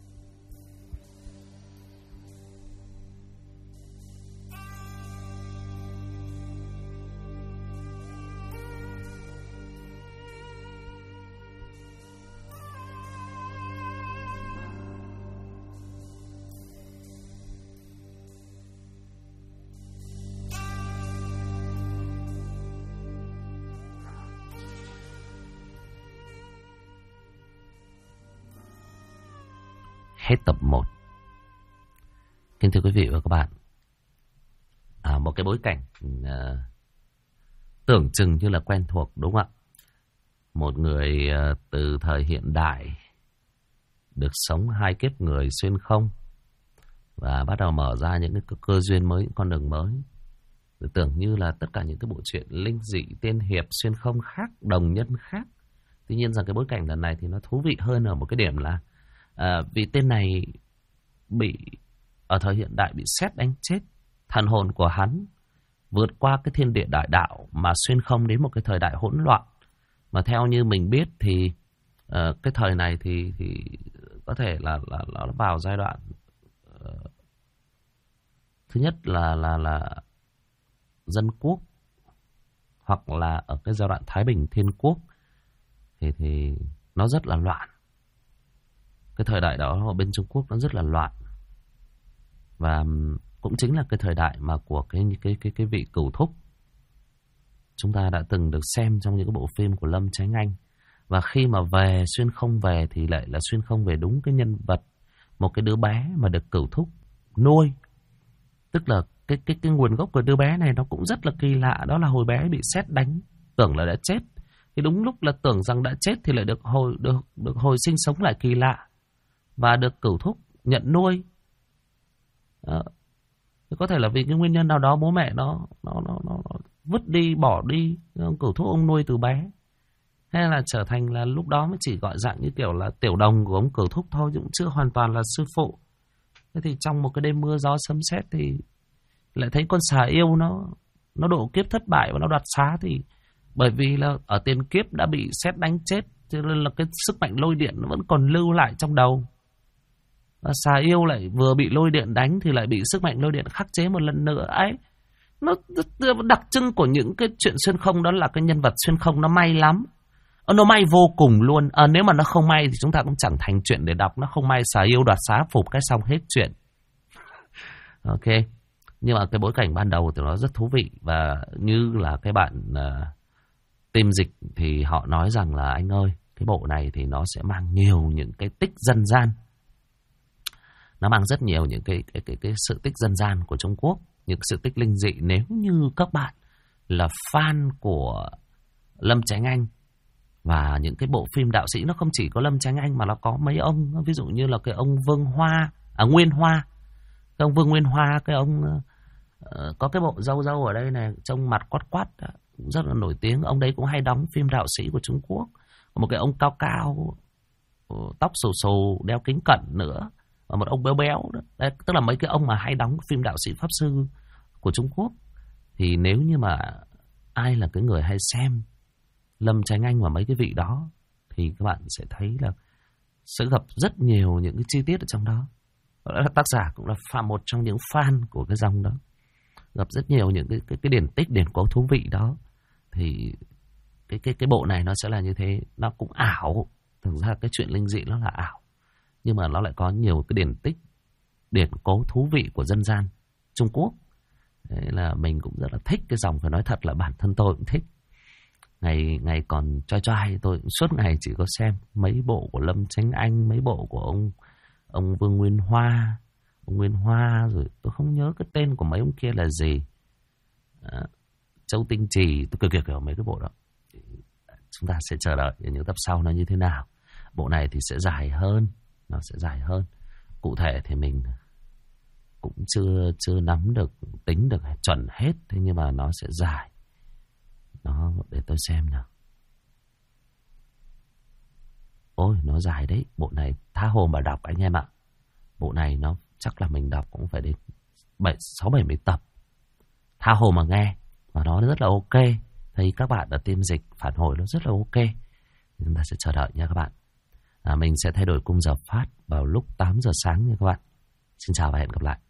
Hết tập 1. Kính thưa quý vị và các bạn, một cái bối cảnh tưởng chừng như là quen thuộc, đúng không ạ? Một người từ thời hiện đại được sống hai kiếp người xuyên không và bắt đầu mở ra những cái cơ duyên mới, những con đường mới. Tưởng như là tất cả những cái bộ truyện linh dị, tiên hiệp, xuyên không khác, đồng nhân khác. Tuy nhiên rằng cái bối cảnh lần này thì nó thú vị hơn ở một cái điểm là vì tên này bị ở thời hiện đại bị sét đánh chết, thần hồn của hắn vượt qua cái thiên địa đại đạo mà xuyên không đến một cái thời đại hỗn loạn. Mà theo như mình biết thì cái thời này thì có thể là nó vào giai đoạn thứ nhất là dân quốc, hoặc là ở cái giai đoạn Thái Bình Thiên Quốc thì nó rất là loạn. Cái thời đại đó ở bên Trung Quốc nó rất là loạn. Và cũng chính là cái thời đại mà của cái vị Cửu Thúc chúng ta đã từng được xem trong những cái bộ phim của Lâm Chánh Anh. Và khi mà về, xuyên không về thì lại là xuyên không về đúng cái nhân vật, một cái đứa bé mà được Cửu Thúc nuôi. Tức là cái nguồn gốc của đứa bé này nó cũng rất là kỳ lạ. Đó là hồi bé bị sét đánh, tưởng là đã chết. Thì đúng lúc là tưởng rằng đã chết thì lại được hồi sinh sống lại, kỳ lạ. Và được Cửu Thúc nhận nuôi. Có thể là vì cái nguyên nhân nào đó bố mẹ nó vứt đi, bỏ đi. Cửu Thúc ông nuôi từ bé. Hay là trở thành là lúc đó mới chỉ gọi dạng như kiểu là tiểu đồng của ông Cửu Thúc thôi, cũng chưa hoàn toàn là sư phụ. Thế thì trong một cái đêm mưa gió sấm sét thì lại thấy con xà yêu nó độ kiếp thất bại và nó đoạt xá. Thì bởi vì là ở tiền kiếp đã bị sét đánh chết, cho nên là cái sức mạnh lôi điện nó vẫn còn lưu lại trong đầu. Và xà yêu lại vừa bị lôi điện đánh thì lại bị sức mạnh lôi điện khắc chế một lần nữa ấy. Nó đặc trưng của những cái chuyện xuyên không đó là cái nhân vật xuyên không nó may lắm. Nó may vô cùng luôn. Nếu mà nó không may thì chúng ta cũng chẳng thành chuyện để đọc. Nó không may xà yêu đoạt xá phục cái xong hết chuyện. Ok. Nhưng mà cái bối cảnh ban đầu thì nó rất thú vị. Và như là cái bạn Tim Dịch thì họ nói rằng là anh ơi, cái bộ này thì nó sẽ mang nhiều những cái tích dân gian. Nó mang rất nhiều những cái sự tích dân gian của Trung Quốc, những sự tích linh dị. Nếu như các bạn là fan của Lâm Chánh Anh và những cái bộ phim đạo sĩ, nó không chỉ có Lâm Chánh Anh mà nó có mấy ông, ví dụ như là cái ông Nguyên Hoa. Cái ông Vương Nguyên Hoa, cái ông có cái bộ râu ở đây này, trông mặt quát rất là nổi tiếng. Ông đấy cũng hay đóng phim đạo sĩ của Trung Quốc. Một cái ông cao, tóc xù, đeo kính cận nữa. Và một ông béo đó. Đấy, tức là mấy cái ông mà hay đóng phim đạo sĩ pháp sư của Trung Quốc. Thì nếu như mà ai là cái người hay xem Lâm Chánh Anh và mấy cái vị đó thì các bạn sẽ thấy là sẽ gặp rất nhiều những cái chi tiết ở trong đó. Tác giả cũng là một trong những fan của cái dòng đó, gặp rất nhiều những cái điển tích, điển cố thú vị đó. Thì cái bộ này nó sẽ là như thế. Nó cũng ảo. Thực ra cái chuyện linh dị nó là ảo, nhưng mà nó lại có nhiều cái điển tích, điển cố thú vị của dân gian Trung Quốc. Đấy là mình cũng rất là thích cái dòng. Phải nói thật là bản thân tôi cũng thích. Ngày còn trai tôi suốt ngày chỉ có xem mấy bộ của Lâm Chánh Anh, mấy bộ của ông Vương Nguyên Hoa, ông Nguyên Hoa, rồi tôi không nhớ cái tên của mấy ông kia là gì. Châu Tinh Trì, tôi kiểu mấy cái bộ đó. Chúng ta sẽ chờ đợi những tập sau nó như thế nào. Bộ này thì sẽ dài hơn, nó sẽ dài hơn. Cụ thể thì mình cũng chưa nắm được, tính được chuẩn hết, thế nhưng mà nó sẽ dài. Nó để tôi xem nào. Ôi, nó dài đấy. Bộ này tha hồ mà đọc anh em ạ. Bộ này nó chắc là mình đọc cũng phải đến 6-70 tập. Tha hồ mà nghe. Và nó rất là ok. Thấy các bạn ở Tim Dịch phản hồi nó rất là ok. Chúng ta sẽ chờ đợi nha các bạn. Mình sẽ thay đổi khung giờ phát vào lúc 8 giờ sáng nha các bạn. Xin chào và hẹn gặp lại.